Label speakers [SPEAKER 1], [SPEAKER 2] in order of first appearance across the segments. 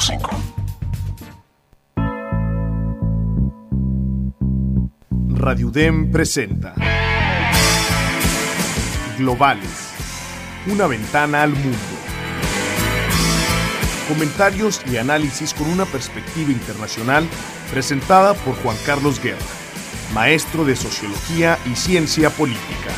[SPEAKER 1] 105.
[SPEAKER 2] Radio UDEM presenta Globales, una ventana al mundo. Comentarios y análisis con una perspectiva internacional presentada por Juan Carlos Guerra, maestro de Sociología y Ciencia Política.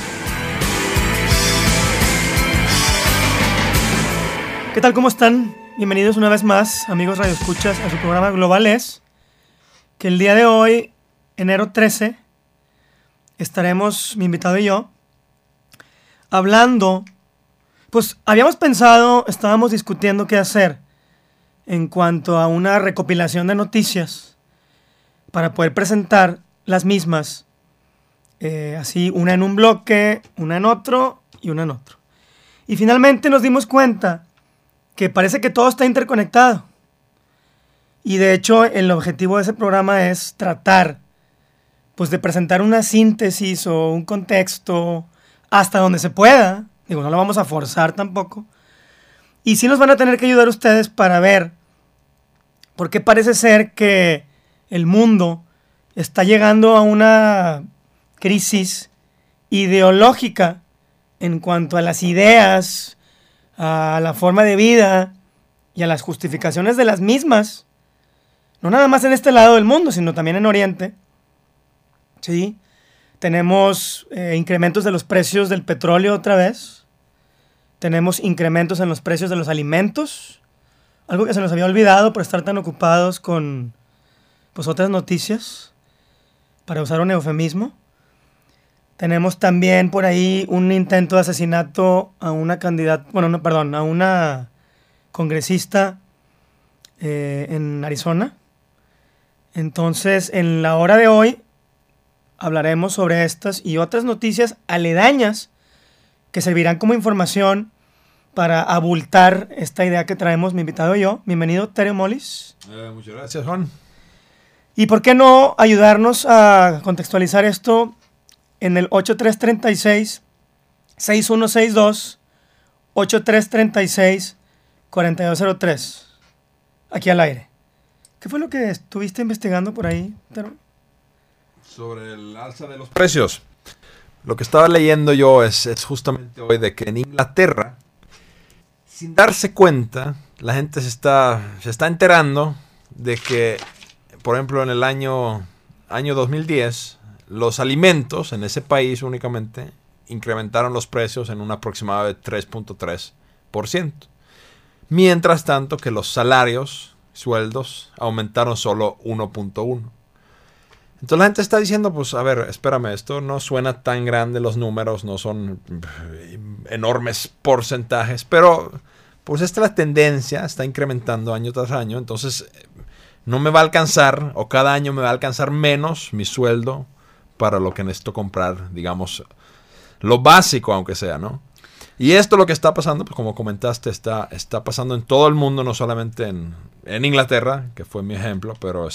[SPEAKER 3] ¿Qué tal? ¿Cómo están? Bienvenidos una vez más, amigos radioescuchas, a su programa Globales, que el día de hoy, enero 13, estaremos, mi invitado y yo, hablando, pues habíamos pensado, estábamos discutiendo qué hacer en cuanto a una recopilación de noticias para poder presentar las mismas, así una en un bloque, una en otro y una en otro. Y finalmente nos dimos cuenta que parece que todo está interconectado. Y de hecho el objetivo de ese programa es tratar pues de presentar una síntesis o un contexto hasta donde se pueda. Digo, no lo vamos a forzar tampoco. Y sí nos van a tener que ayudar ustedes para ver por qué parece ser que el mundo está llegando a una crisis ideológica en cuanto a las ideas, a la forma de vida y a las justificaciones de las mismas. No nada más en este lado del mundo, sino también en Oriente. Sí, tenemos incrementos de los precios del petróleo otra vez. Tenemos incrementos en los precios de los alimentos. Algo que se nos había olvidado por estar tan ocupados con pues, otras noticias, para usar un eufemismo. Tenemos también por ahí un intento de asesinato a una candidata, a una congresista en Arizona. Entonces, en la hora de hoy hablaremos sobre estas y otras noticias aledañas que servirán como información para abultar esta idea que traemos mi invitado y yo. Bienvenido, Terio Molis.
[SPEAKER 4] Muchas gracias, Juan.
[SPEAKER 3] ¿Y por qué no ayudarnos a contextualizar esto en el 8336-6162, 8336-4203, aquí al aire? ¿Qué fue lo que estuviste investigando por ahí, Terio?
[SPEAKER 4] Sobre el alza de los precios. Lo que estaba leyendo yo es justamente hoy de que en Inglaterra, sin darse cuenta, la gente se está enterando de que, por ejemplo, en el año 2010, los alimentos en ese país únicamente incrementaron los precios en un aproximado de 3.3%. Mientras tanto que los sueldos, aumentaron solo 1.1%. Entonces la gente está diciendo, pues, a ver, espérame, esto no suena tan grande, los números no son enormes porcentajes, pero pues esta es la tendencia, está incrementando año tras año, entonces no me va a alcanzar, o cada año me va a alcanzar menos mi sueldo para lo que necesito comprar, digamos, lo básico, aunque sea, ¿no? Y esto lo que está pasando, pues como comentaste, está pasando en todo el mundo, no solamente en Inglaterra, que fue mi ejemplo, pero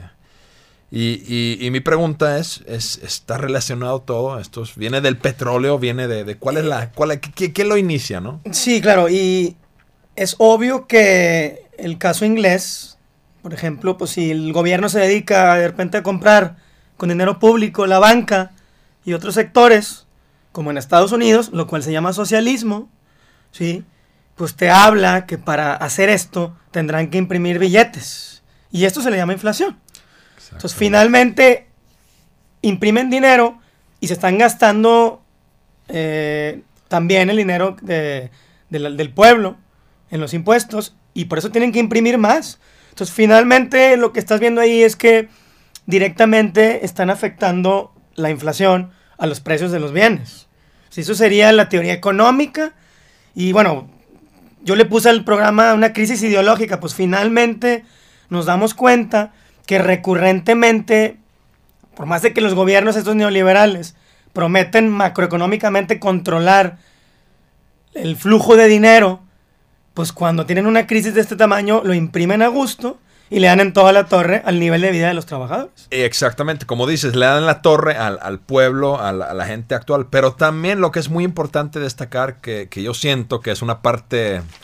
[SPEAKER 4] Y mi pregunta es, ¿está relacionado todo? ¿Esto viene del petróleo? ¿Viene de qué lo inicia, no?
[SPEAKER 3] Sí, claro, y es obvio que el caso inglés, por ejemplo, pues si el gobierno se dedica de repente a comprar con dinero público la banca y otros sectores, como en Estados Unidos, lo cual se llama socialismo, ¿sí? Pues te habla que para hacer esto tendrán que imprimir billetes, y esto se le llama inflación. Entonces, finalmente, imprimen dinero y se están gastando también el dinero del pueblo en los impuestos, y por eso tienen que imprimir más. Entonces, finalmente, lo que estás viendo ahí es que directamente están afectando la inflación a los precios de los bienes. Sí, eso sería la teoría económica. Y bueno, yo le puse al programa una crisis ideológica. Pues finalmente nos damos cuenta que recurrentemente, por más de que los gobiernos estos neoliberales prometen macroeconómicamente controlar el flujo de dinero, pues cuando tienen una crisis de este tamaño lo imprimen a gusto y le dan en toda la torre al nivel de vida de los trabajadores.
[SPEAKER 4] Exactamente, como dices, le dan la torre al pueblo, a la gente actual, pero también lo que es muy importante destacar, que yo siento que es una parte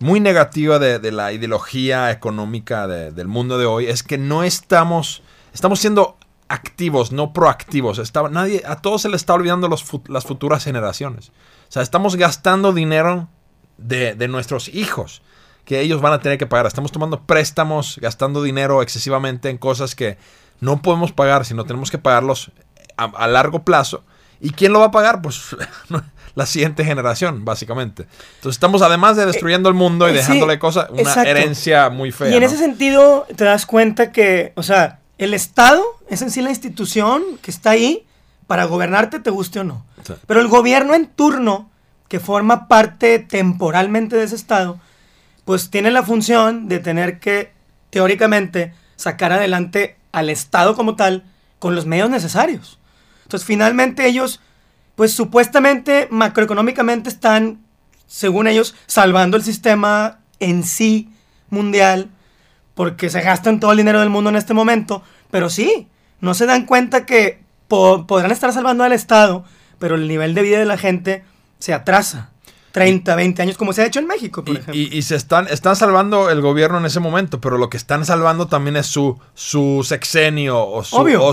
[SPEAKER 4] muy negativa de la ideología económica del mundo de hoy es que no estamos siendo activos, no proactivos. A todos se les está olvidando las futuras generaciones. O sea, estamos gastando dinero de nuestros hijos que ellos van a tener que pagar. Estamos tomando préstamos, gastando dinero excesivamente en cosas que no podemos pagar, sino tenemos que pagarlos a largo plazo. ¿Y quién lo va a pagar? Pues la siguiente generación, básicamente. Entonces estamos, además de destruyendo el mundo y dejándole cosas, una
[SPEAKER 3] exacto.
[SPEAKER 4] herencia muy fea.
[SPEAKER 3] Y en ese sentido te das cuenta que, o sea, el Estado es en sí la institución que está ahí para gobernarte, te guste o no. Sí. Pero el gobierno en turno, que forma parte temporalmente de ese Estado, pues tiene la función de tener que, teóricamente, sacar adelante al Estado como tal con los medios necesarios. Entonces, finalmente ellos, pues supuestamente, macroeconómicamente están, según ellos, salvando el sistema en sí mundial, porque se gastan todo el dinero del mundo en este momento, pero sí, no se dan cuenta que podrán estar salvando al Estado, pero el nivel de vida de la gente se atrasa. 30, 20 años, como se ha hecho en México, por ejemplo.
[SPEAKER 4] Y se están salvando el gobierno en ese momento, pero lo que están salvando también es su sexenio o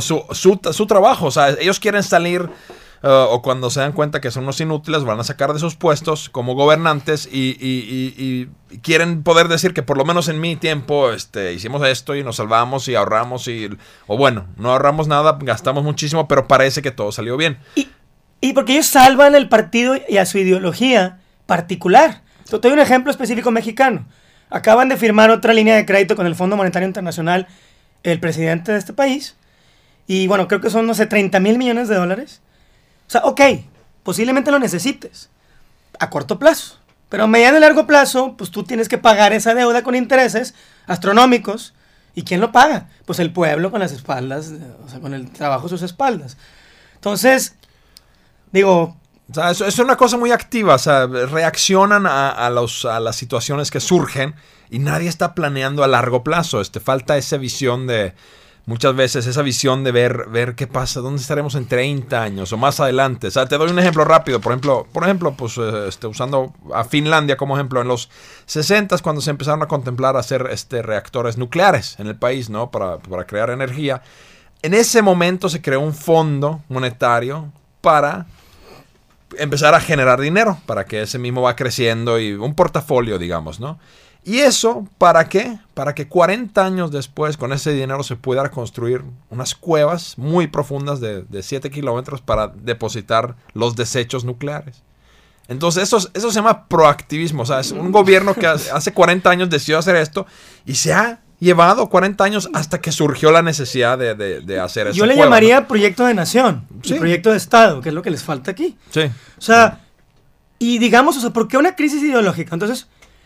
[SPEAKER 4] su trabajo. O sea, ellos quieren salir o cuando se dan cuenta que son unos inútiles, van a sacar de sus puestos como gobernantes y quieren poder decir que por lo menos en mi tiempo hicimos esto y nos salvamos y ahorramos o bueno, no ahorramos nada, gastamos muchísimo, pero parece que todo salió bien.
[SPEAKER 3] Y porque ellos salvan el partido y a su ideología particular. Te doy un ejemplo específico mexicano. Acaban de firmar otra línea de crédito con el Fondo Monetario Internacional el presidente de este país. Y bueno, creo que son, no sé, 30,000 millones de dólares. O sea, ok, posiblemente lo necesites a corto plazo. Pero a mediano y largo plazo, pues tú tienes que pagar esa deuda con intereses astronómicos. ¿Y quién lo paga? Pues el pueblo con las espaldas, o sea, con el trabajo a sus espaldas. Entonces, digo...
[SPEAKER 4] O sea, es una cosa muy activa, o sea, reaccionan a las situaciones que surgen y nadie está planeando a largo plazo. Falta esa visión muchas veces esa visión de ver qué pasa, dónde estaremos en 30 años o más adelante. O sea, te doy un ejemplo rápido, por ejemplo, pues usando a Finlandia como ejemplo, en los 60s cuando se empezaron a contemplar hacer reactores nucleares en el país, ¿no? Para crear energía. En ese momento se creó un fondo monetario para empezar a generar dinero, para que ese mismo va creciendo y un portafolio, digamos, ¿no? ¿Y eso para qué? Para que 40 años después con ese dinero se pudiera construir unas cuevas muy profundas de 7 kilómetros para depositar los desechos nucleares. Entonces eso se llama proactivismo, o sea, es un gobierno que hace 40 años decidió hacer esto y se ha llevado 40 años hasta que surgió la necesidad de hacer eso.
[SPEAKER 3] Yo le llamaría, ¿no?, proyecto de nación, sí, proyecto de Estado, que es lo que les falta aquí.
[SPEAKER 4] Sí.
[SPEAKER 3] O sea, y digamos, o sea, ¿por qué una crisis ideológica? Entonces,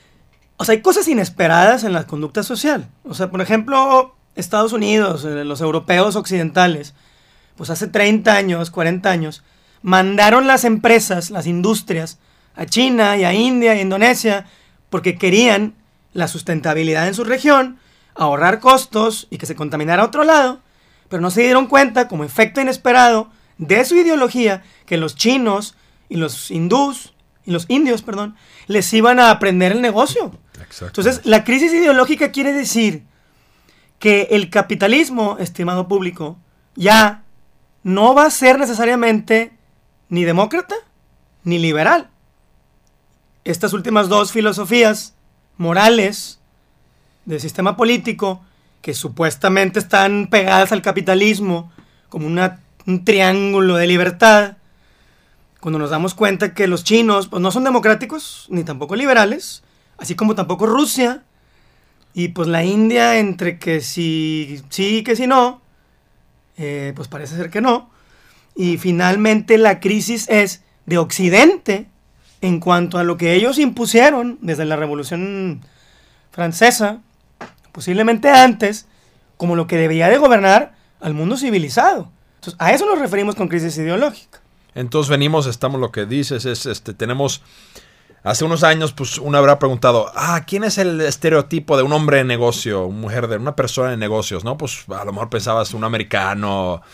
[SPEAKER 3] o sea, hay cosas inesperadas en la conducta social. O sea, por ejemplo, Estados Unidos, los europeos occidentales, pues hace 30 años, 40 años, mandaron las empresas, las industrias, a China y a India y a Indonesia, porque querían la sustentabilidad en su región, ahorrar costos y que se contaminara a otro lado, pero no se dieron cuenta, como efecto inesperado de su ideología, que los chinos y los indios, les iban a aprender el negocio. Exacto. Entonces, la crisis ideológica quiere decir que el capitalismo, estimado público, ya no va a ser necesariamente ni demócrata ni liberal. Estas últimas dos filosofías morales del sistema político, que supuestamente están pegadas al capitalismo como un triángulo de libertad, cuando nos damos cuenta que los chinos pues no son democráticos ni tampoco liberales, así como tampoco Rusia, y pues la India entre que sí y que sí no, pues parece ser que no, y finalmente la crisis es de Occidente en cuanto a lo que ellos impusieron desde la Revolución Francesa, posiblemente antes, como lo que debía de gobernar al mundo civilizado. Entonces, a eso nos referimos con crisis ideológica.
[SPEAKER 4] Entonces estamos, lo que dices es, tenemos, hace unos años, pues uno habrá preguntado, ¿quién es el estereotipo de un hombre de negocio, una persona de negocios, no? Pues a lo mejor pensabas un americano,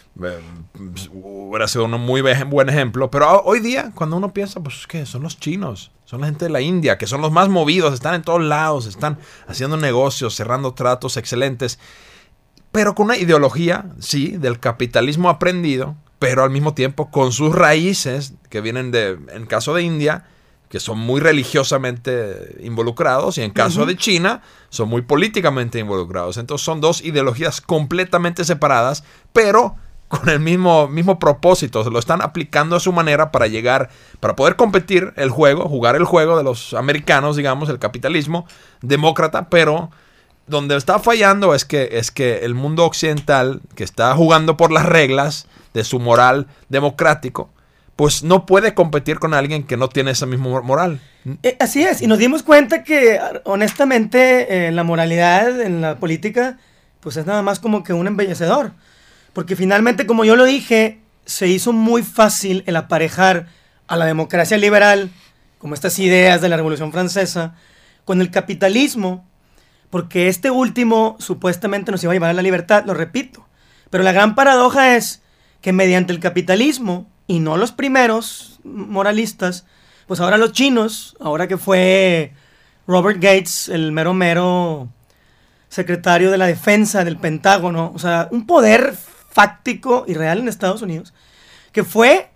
[SPEAKER 4] hubiera sido un muy buen ejemplo. Pero hoy día, cuando uno piensa, pues, ¿qué? Son los chinos, son la gente de la India, que son los más movidos, están en todos lados, están haciendo negocios, cerrando tratos excelentes, pero con una ideología, sí, del capitalismo aprendido, pero al mismo tiempo con sus raíces, que vienen en caso de India, que son muy religiosamente involucrados, y en caso de China, son muy políticamente involucrados. Entonces son dos ideologías completamente separadas, pero con el mismo propósito. Se lo están aplicando a su manera para poder competir jugar el juego de los americanos, digamos, el capitalismo demócrata, pero donde está fallando es que el mundo occidental, que está jugando por las reglas de su moral democrático, pues no puede competir con alguien que no tiene esa misma moral.
[SPEAKER 3] Así es, y nos dimos cuenta que honestamente la moralidad en la política pues es nada más como que un embellecedor, porque finalmente, como yo lo dije, se hizo muy fácil el aparejar a la democracia liberal, como estas ideas de la Revolución Francesa, con el capitalismo, porque este último supuestamente nos iba a llevar a la libertad, lo repito, pero la gran paradoja es que mediante el capitalismo, y no los primeros moralistas, pues ahora los chinos, ahora que fue Robert Gates, el mero secretario de la defensa del Pentágono, o sea, un poder fáctico y real en Estados Unidos, que fue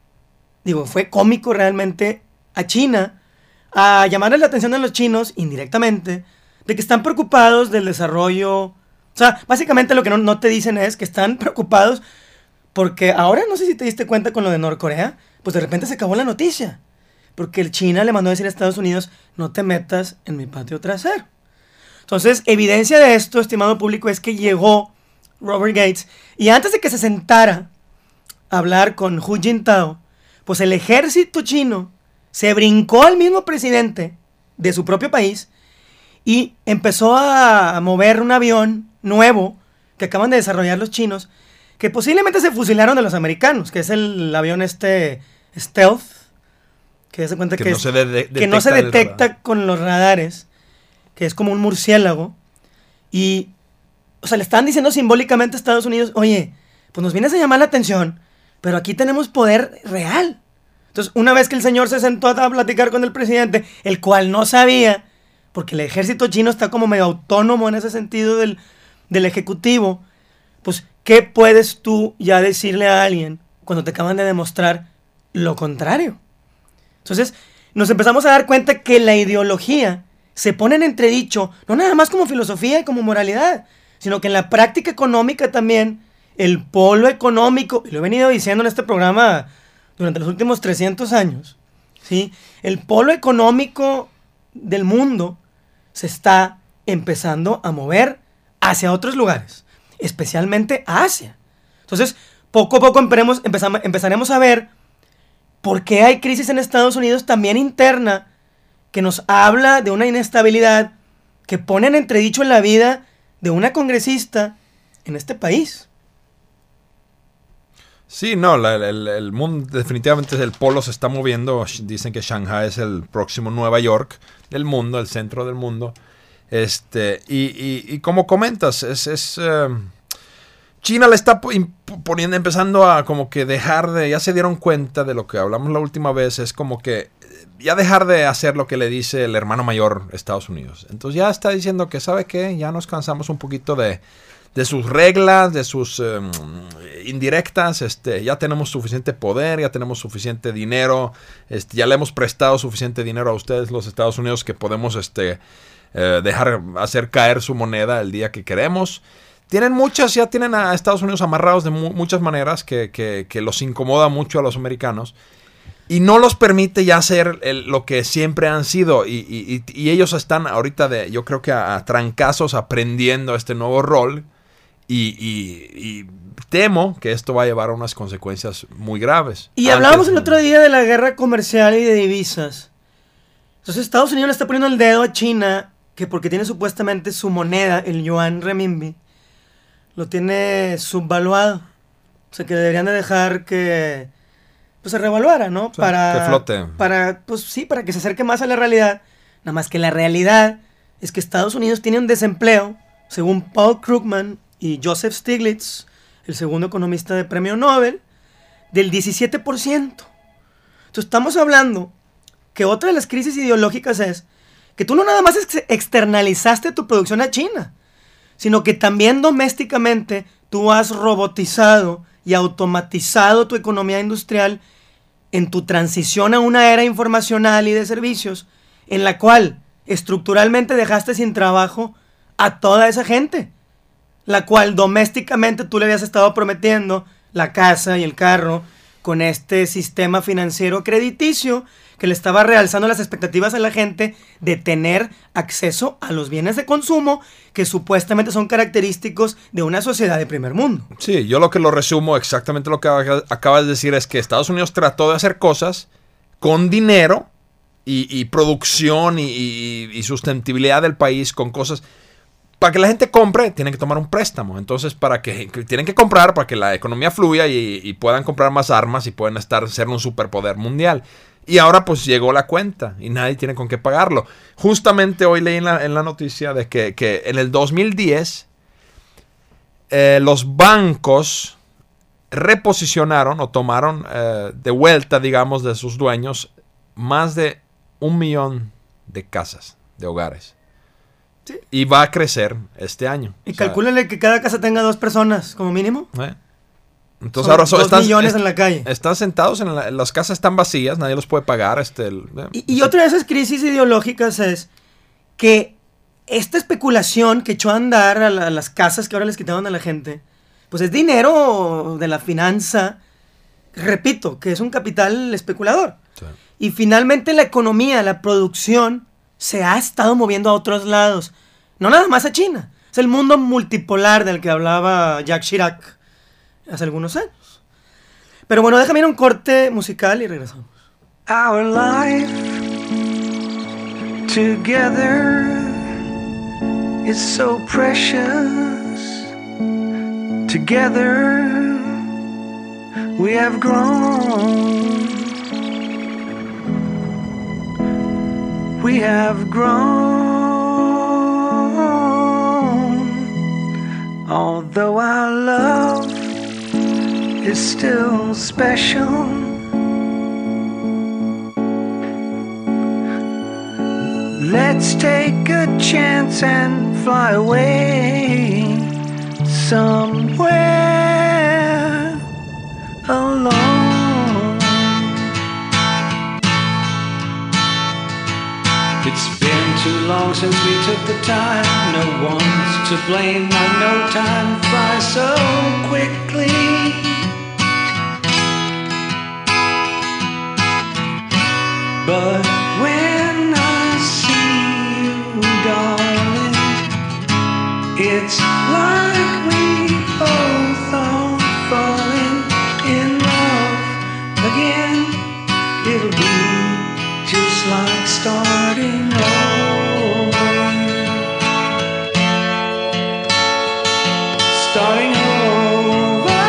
[SPEAKER 3] cómico realmente a China, a llamarle la atención a los chinos, indirectamente, de que están preocupados del desarrollo. O sea, básicamente lo que no te dicen es que están preocupados porque ahora, no sé si te diste cuenta con lo de Norcorea, pues de repente se acabó la noticia. Porque el China le mandó a decir a Estados Unidos, no te metas en mi patio trasero. Entonces, evidencia de esto, estimado público, es que llegó Robert Gates y antes de que se sentara a hablar con Hu Jintao, pues el ejército chino se brincó al mismo presidente de su propio país y empezó a mover un avión nuevo que acaban de desarrollar los chinos, que posiblemente se fusilaron de los americanos, que es el avión Stealth, que se cuenta que no se detecta con los radares, que es como un murciélago, y, o sea, le estaban diciendo simbólicamente a Estados Unidos, oye, pues nos vienes a llamar la atención, pero aquí tenemos poder real. Entonces, una vez que el señor se sentó a platicar con el presidente, el cual no sabía, porque el ejército chino está como medio autónomo en ese sentido del ejecutivo, pues, ¿qué puedes tú ya decirle a alguien cuando te acaban de demostrar lo contrario? Entonces, nos empezamos a dar cuenta que la ideología se pone en entredicho, no nada más como filosofía y como moralidad, sino que en la práctica económica también, el polo económico, y lo he venido diciendo en este programa durante los últimos 300 años, ¿sí? El polo económico del mundo se está empezando a mover hacia otros lugares, especialmente a Asia. Entonces, poco a poco empezaremos a ver por qué hay crisis en Estados Unidos también interna, que nos habla de una inestabilidad que pone en entredicho la vida de una congresista en este país.
[SPEAKER 4] Sí, no, el mundo definitivamente, el polo se está moviendo. Dicen que Shanghai es el próximo Nueva York del mundo, el centro del mundo. Y como comentas, China le está empezando a como que ya se dieron cuenta de lo que hablamos la última vez, es como que ya dejar de hacer lo que le dice el hermano mayor Estados Unidos. Entonces ya está diciendo que, ¿sabe qué? Ya nos cansamos un poquito de sus reglas, de sus indirectas, ya tenemos suficiente poder, ya tenemos suficiente dinero, ya le hemos prestado suficiente dinero a ustedes, los Estados Unidos, que podemos hacer caer su moneda el día que queremos. Ya tienen a Estados Unidos amarrados de muchas maneras que los incomoda mucho a los americanos y no los permite ya ser lo que siempre han sido, y ellos están ahorita yo creo que a trancazos aprendiendo este nuevo rol, y temo que esto va a llevar a unas consecuencias muy graves.
[SPEAKER 3] Y hablábamos el otro día de la guerra comercial y de divisas. Entonces Estados Unidos le está poniendo el dedo a China, que porque tiene supuestamente su moneda, el yuan renminbi, lo tiene subvaluado. O sea, que deberían de dejar que pues se revaluara, ¿no?
[SPEAKER 4] Sí, que flote.
[SPEAKER 3] Para que se acerque más a la realidad. Nada más que la realidad es que Estados Unidos tiene un desempleo, según Paul Krugman y Joseph Stiglitz, el segundo economista de premio Nobel, del 17%. Entonces estamos hablando que otra de las crisis ideológicas es que tú no nada más externalizaste tu producción a China, sino que también domésticamente tú has robotizado y automatizado tu economía industrial en tu transición a una era informacional y de servicios, en la cual estructuralmente dejaste sin trabajo a toda esa gente, la cual domésticamente tú le habías estado prometiendo la casa y el carro con este sistema financiero crediticio que le estaba realzando las expectativas a la gente de tener acceso a los bienes de consumo que supuestamente son característicos de una sociedad de primer mundo.
[SPEAKER 4] Sí, yo lo que lo resumo, exactamente lo que acabas de decir, es que Estados Unidos trató de hacer cosas con dinero y producción y sustentabilidad del país con cosas. Para que la gente compre, tienen que tomar un préstamo. Entonces, tienen que comprar para que la economía fluya y puedan comprar más armas y puedan ser un superpoder mundial. Y ahora pues llegó la cuenta y nadie tiene con qué pagarlo. Justamente hoy leí en la noticia de que en el 2010 los bancos reposicionaron o tomaron de vuelta, digamos, de sus dueños más de 1 millón de casas, de hogares.
[SPEAKER 3] Sí.
[SPEAKER 4] Y va a crecer este año.
[SPEAKER 3] Y calcúlenle que cada casa tenga 2 personas, como mínimo.
[SPEAKER 4] Entonces
[SPEAKER 3] son
[SPEAKER 4] ahora
[SPEAKER 3] 2 millones en la calle.
[SPEAKER 4] Están sentados las casas están vacías, nadie los puede pagar.
[SPEAKER 3] Y otra de esas crisis ideológicas es que esta especulación que echó a andar a las casas que ahora les quitaban a la gente, pues es dinero de la finanza, repito, que es un capital especulador. Sí. Y finalmente la economía, la producción, se ha estado moviendo a otros lados. No nada más a China. Es el mundo multipolar del que hablaba Jacques Chirac hace algunos años. Pero bueno, déjame ir a un corte musical y regresamos.
[SPEAKER 1] Our life together is so precious. Together we have grown. We have grown. Although our love is still special, let's take a chance and fly away somewhere alone. It's been too long since we took the time. No one's to blame. I know time flies so quickly. But when I see you, darling, it's like we both are falling in love again. It'll be just like starting over. Starting over.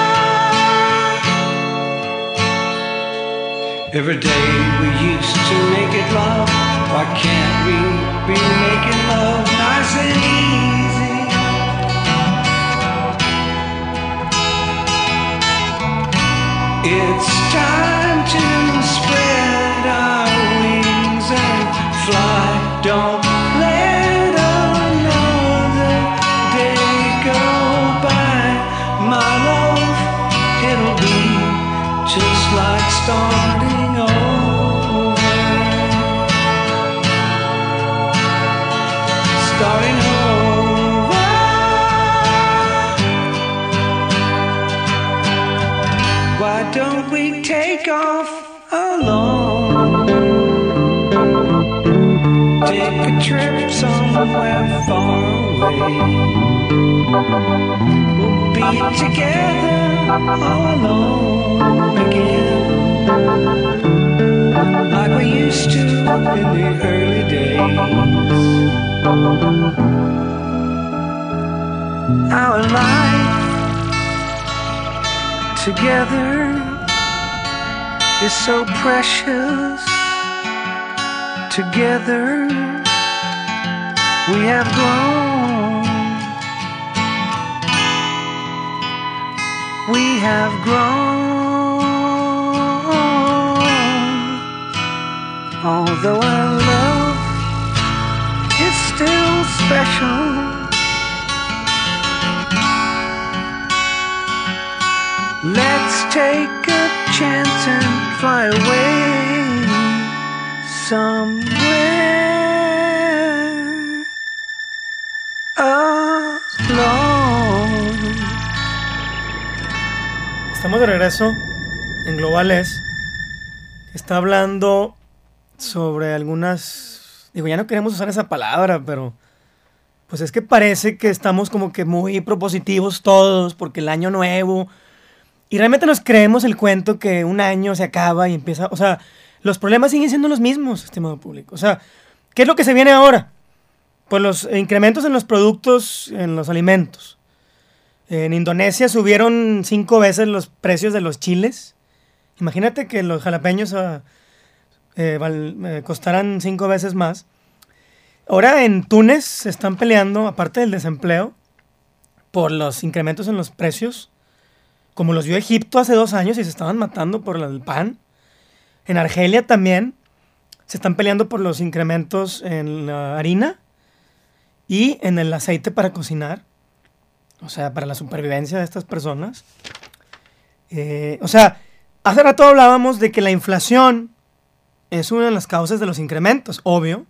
[SPEAKER 1] Every day we used to make it love. Why can't we be making love nice and easy? It's time to spread our wings and fly. Don't let another day go by. My love, it'll be just like starting over. Starting over. Why don't we take off alone? Take a trip somewhere far away. We'll be together all alone again, like we used to in the early days. Our life together is so precious. Together we have grown. we have grown. Although our love is still special, let's take a chance and fly away somewhere alone.
[SPEAKER 3] Estamos de regreso en Globales, que está hablando sobre algunas... Digo, ya no queremos usar esa palabra, pero... Pues es que parece que estamos como que muy propositivos todos, porque el año nuevo... Y realmente nos creemos el cuento que un año se acaba y empieza... O sea, los problemas siguen siendo los mismos, estimado público. O sea, ¿qué es lo que se viene ahora? Pues los incrementos en los productos, en los alimentos. En Indonesia subieron 5 veces los precios de los chiles. Imagínate que los jalapeños costaran 5 veces más. Ahora en Túnez se están peleando, aparte del desempleo, por los incrementos en los precios, como los vio Egipto hace 2 años y se estaban matando por el pan. En Argelia también se están peleando por los incrementos en la harina y en el aceite para cocinar. O sea, para la supervivencia de estas personas. O sea, hace rato hablábamos de que la inflación es una de las causas de los incrementos, obvio.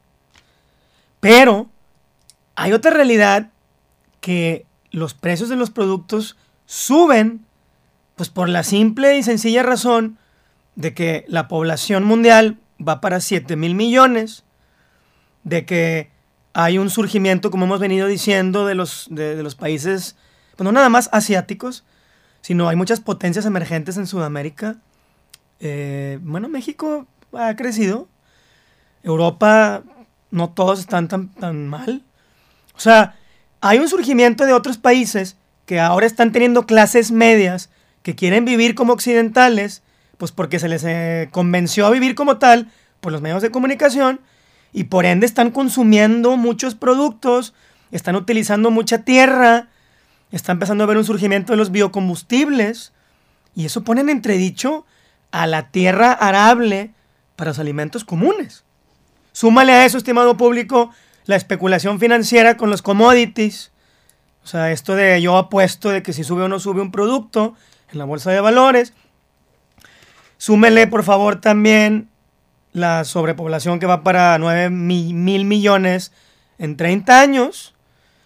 [SPEAKER 3] Pero hay otra realidad, que los precios de los productos suben pues por la simple y sencilla razón de que la población mundial va para 7,000 millones, de que hay un surgimiento, como hemos venido diciendo, de los países, pues no nada más asiáticos, sino hay muchas potencias emergentes en Sudamérica. Bueno, México ha crecido, Europa no todos están tan mal. O sea, hay un surgimiento de otros países que ahora están teniendo clases medias que quieren vivir como occidentales, pues porque se les convenció a vivir como tal por los medios de comunicación, y por ende están consumiendo muchos productos, están utilizando mucha tierra, está empezando a haber un surgimiento de los biocombustibles, y eso pone en entredicho a la tierra arable para los alimentos comunes. Súmale a eso, estimado público, la especulación financiera con los commodities. O sea, esto de yo apuesto de que si sube o no sube un producto en la bolsa de valores. Súmele, por favor, también la sobrepoblación que va para 9,000 millones en 30 años.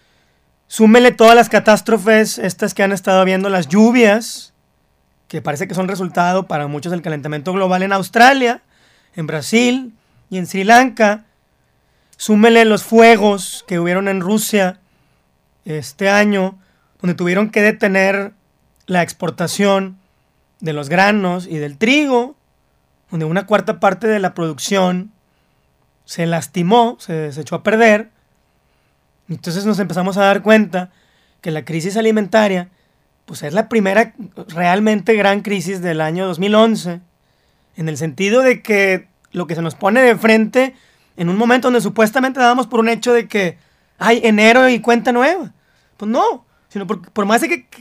[SPEAKER 3] Súmele todas las catástrofes estas que han estado viendo, las lluvias, que parece que son resultado para muchos del calentamiento global en Australia, en Brasil y en Sri Lanka. Súmele los fuegos que hubieron en Rusia este año, donde tuvieron que detener la exportación de los granos y del trigo, donde una cuarta parte de la producción se lastimó, se echó a perder. Entonces nos empezamos a dar cuenta que la crisis alimentaria pues es la primera realmente gran crisis del año 2011, en el sentido de que lo que se nos pone de frente en un momento donde supuestamente dábamos por un hecho de que hay enero y cuenta nueva. Pues no, sino por más de que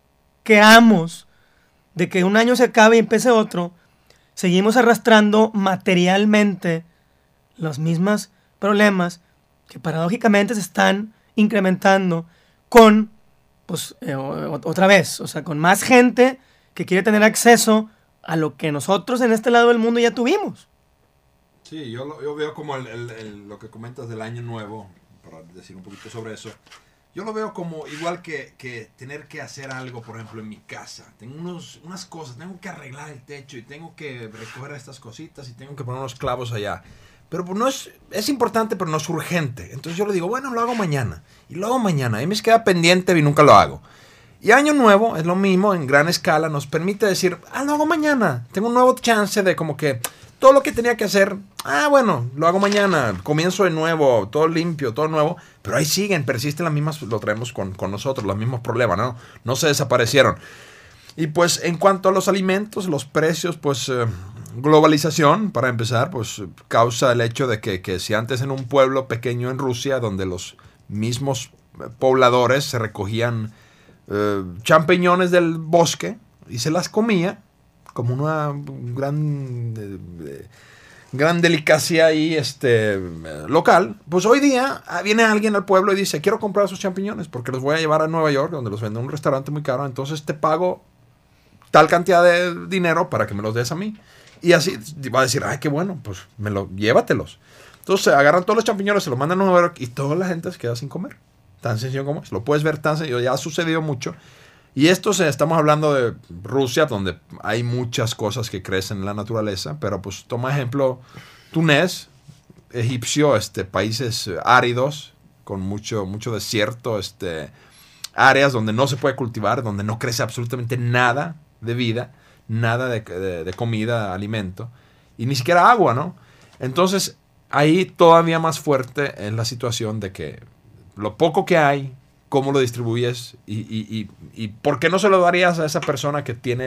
[SPEAKER 3] queramos de que un año se acabe y empiece otro, seguimos arrastrando materialmente los mismos problemas que paradójicamente se están incrementando con, pues, otra vez, o sea, con más gente que quiere tener acceso a lo que nosotros en este lado del mundo ya tuvimos.
[SPEAKER 4] Sí, yo veo como lo que comentas del año nuevo, para decir un poquito sobre eso. Yo lo veo como igual que tener que hacer algo, por ejemplo, en mi casa. Tengo unas cosas, tengo que arreglar el techo y tengo que recoger estas cositas y tengo que poner unos clavos allá. Pero no es importante, pero no es urgente. Entonces yo le digo, bueno, lo hago mañana. Y lo hago mañana. Y me queda pendiente y nunca lo hago. Y Año Nuevo es lo mismo, en gran escala. Nos permite decir, lo hago mañana. Tengo un nuevo chance de como que todo lo que tenía que hacer, bueno, lo hago mañana. Comienzo de nuevo, todo limpio, todo nuevo. Pero ahí siguen, persisten las mismas, lo traemos con nosotros, los mismos problemas, ¿no? No se desaparecieron. Y pues en cuanto a los alimentos, los precios, pues globalización, para empezar, pues causa el hecho de que si antes en un pueblo pequeño en Rusia, donde los mismos pobladores se recogían champiñones del bosque y se las comía como una gran delicacia ahí local. Pues hoy día viene alguien al pueblo y dice, quiero comprar esos champiñones porque los voy a llevar a Nueva York, donde los venden en un restaurante muy caro, entonces te pago tal cantidad de dinero para que me los des a mí. Y así va a decir, ay, qué bueno, pues llévatelos. Entonces agarran todos los champiñones, se los mandan a Nueva York y toda la gente se queda sin comer. Tan sencillo como es. Lo puedes ver tan sencillo, ya ha sucedido mucho. Y estamos hablando de Rusia, donde hay muchas cosas que crecen en la naturaleza, pero pues toma ejemplo Túnez, egipcio, países áridos, con mucho desierto, áreas donde no se puede cultivar, donde no crece absolutamente nada de vida, nada de comida, alimento, y ni siquiera agua, ¿no? Entonces, ahí todavía más fuerte es la situación de que lo poco que hay, cómo lo distribuyes y por qué no se lo darías a esa persona que tiene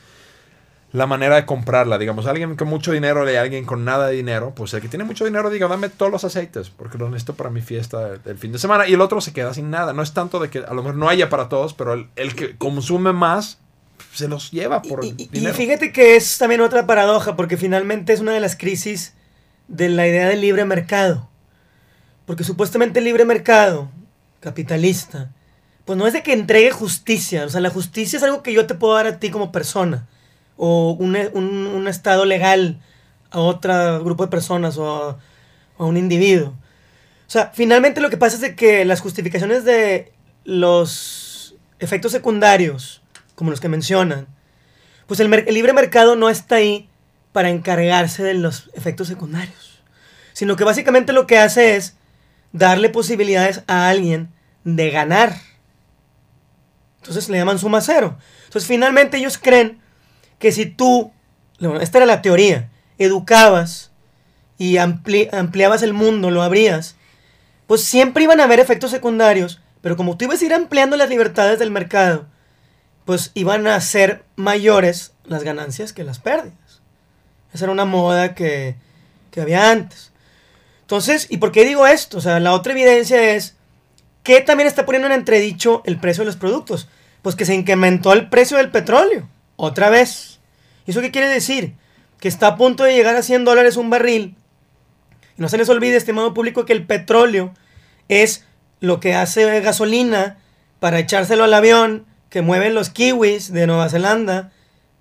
[SPEAKER 4] la manera de comprarla. Digamos, alguien con mucho dinero y alguien con nada de dinero, pues el que tiene mucho dinero diga, dame todos los aceites, porque los necesito para mi fiesta del fin de semana, y el otro se queda sin nada. No es tanto de que a lo mejor no haya para todos, pero el que consume más se los lleva por dinero.
[SPEAKER 3] Y fíjate que es también otra paradoja, porque finalmente es una de las crisis de la idea del libre mercado. Porque supuestamente el libre mercado capitalista, pues no es de que entregue justicia. O sea, la justicia es algo que yo te puedo dar a ti como persona, o un estado legal a otro grupo de personas, o a un individuo. O sea, finalmente lo que pasa es de que las justificaciones de los efectos secundarios, como los que mencionan, pues el libre mercado no está ahí para encargarse de los efectos secundarios, sino que básicamente lo que hace es darle posibilidades a alguien de ganar. Entonces le llaman suma cero. Entonces finalmente ellos creen que si tú, esta era la teoría, educabas y ampliabas el mundo, lo abrías, pues siempre iban a haber efectos secundarios, pero como tú ibas a ir ampliando las libertades del mercado, pues iban a ser mayores las ganancias que las pérdidas. Esa era una moda que había antes. Entonces, ¿y por qué digo esto? O sea, la otra evidencia es que también está poniendo en entredicho el precio de los productos. Pues que se incrementó el precio del petróleo. Otra vez. ¿Y eso qué quiere decir? Que está a punto de llegar a $100 un barril. Y no se les olvide, estimado público, que el petróleo es lo que hace gasolina para echárselo al avión que mueven los kiwis de Nueva Zelanda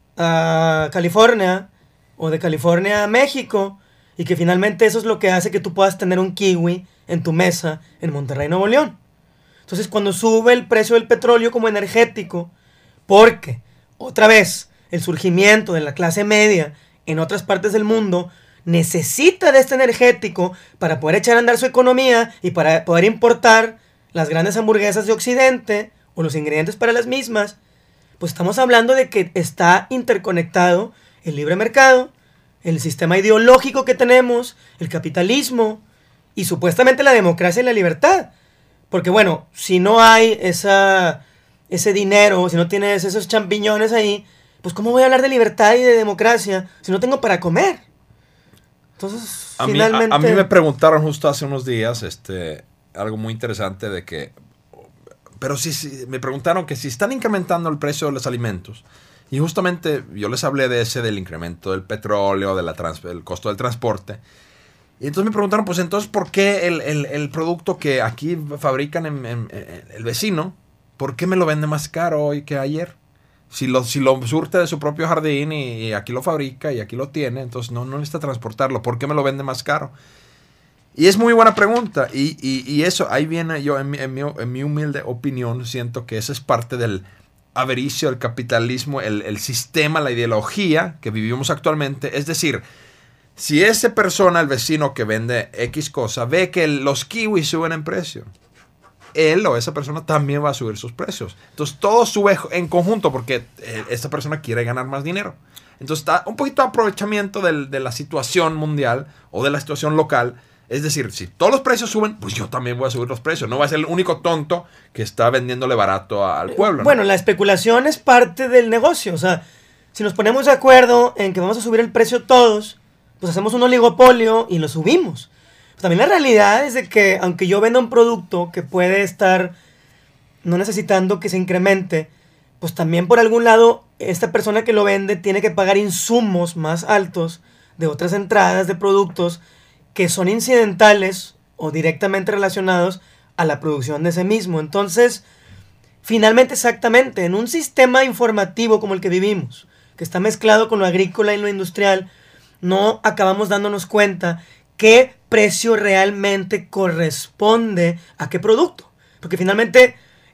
[SPEAKER 3] a California, o de California a México, y que finalmente eso es lo que hace que tú puedas tener un kiwi en tu mesa en Monterrey, Nuevo León. Entonces, cuando sube el precio del petróleo como energético, porque, otra vez, el surgimiento de la clase media en otras partes del mundo necesita de este energético para poder echar a andar su economía y para poder importar las grandes hamburguesas de Occidente o los ingredientes para las mismas, pues estamos hablando de que está interconectado el libre mercado, el sistema ideológico que tenemos, el capitalismo y supuestamente la democracia y la libertad. Porque bueno, si no hay ese dinero, si no tienes esos champiñones ahí, pues ¿cómo voy a hablar de libertad y de democracia si no tengo para comer? Entonces, finalmente...
[SPEAKER 4] A mí me preguntaron justo hace unos días algo muy interesante de que... Pero me preguntaron que si están incrementando el precio de los alimentos, y justamente yo les hablé del incremento del petróleo, del costo del transporte, y entonces me preguntaron, pues entonces, ¿por qué el producto que aquí fabrican en el vecino, por qué me lo vende más caro hoy que ayer? Si lo surte de su propio jardín y aquí lo fabrica y aquí lo tiene, entonces no necesita transportarlo, ¿por qué me lo vende más caro? Y es muy buena pregunta, y eso, ahí viene yo, en mi humilde opinión, siento que esa es parte del avaricio, el capitalismo, el sistema, la ideología que vivimos actualmente. Es decir, si esa persona, el vecino que vende X cosa, ve que los kiwis suben en precio, él o esa persona también va a subir sus precios. Entonces todo sube en conjunto porque esta persona quiere ganar más dinero. Entonces está un poquito de aprovechamiento de la situación mundial o de la situación local. Es decir, si todos los precios suben, pues yo también voy a subir los precios. No voy a ser el único tonto que está vendiéndole barato al pueblo, ¿no?
[SPEAKER 3] Bueno, la especulación es parte del negocio. O sea, si nos ponemos de acuerdo en que vamos a subir el precio todos, pues hacemos un oligopolio y lo subimos. Pues también la realidad es de que, aunque yo venda un producto que puede estar no necesitando que se incremente, pues también por algún lado esta persona que lo vende tiene que pagar insumos más altos de otras entradas de productos que son incidentales o directamente relacionados a la producción de ese mismo. Entonces, finalmente, exactamente, en un sistema informativo como el que vivimos, que está mezclado con lo agrícola y lo industrial, no acabamos dándonos cuenta qué precio realmente corresponde a qué producto. Porque finalmente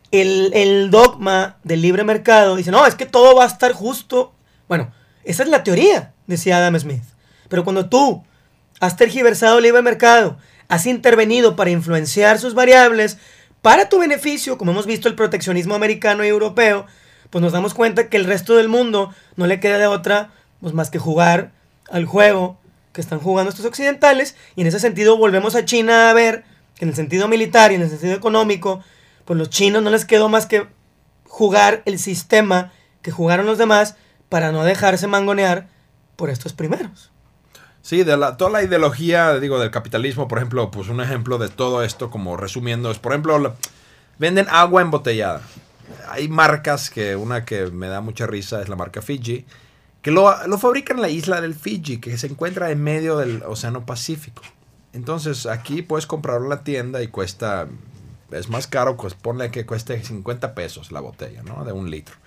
[SPEAKER 3] el dogma del libre mercado dice, no, es que todo va a estar justo. Bueno, esa es la teoría, decía Adam Smith. Pero cuando tú has tergiversado el libre mercado, has intervenido para influenciar sus variables para tu beneficio, como hemos visto el proteccionismo americano y europeo, pues nos damos cuenta que el resto del mundo no le queda de otra pues más que jugar al juego que están jugando estos occidentales, y en ese sentido volvemos a China a ver que en el sentido militar y en el sentido económico, pues los chinos no les quedó más que jugar el sistema que jugaron los demás para no dejarse mangonear por estos primeros.
[SPEAKER 4] Sí, toda la ideología, digo, del capitalismo, por ejemplo, pues un ejemplo de todo esto, como resumiendo, es, por ejemplo, venden agua embotellada. Hay marcas, que una que me da mucha risa es la marca Fiji, que lo fabrican en la isla del Fiji, que se encuentra en medio del Océano Pacífico. Entonces, aquí puedes comprarlo en la tienda y cuesta, es más caro, pues ponle que cueste 50 pesos la botella, ¿no? De 1 litro.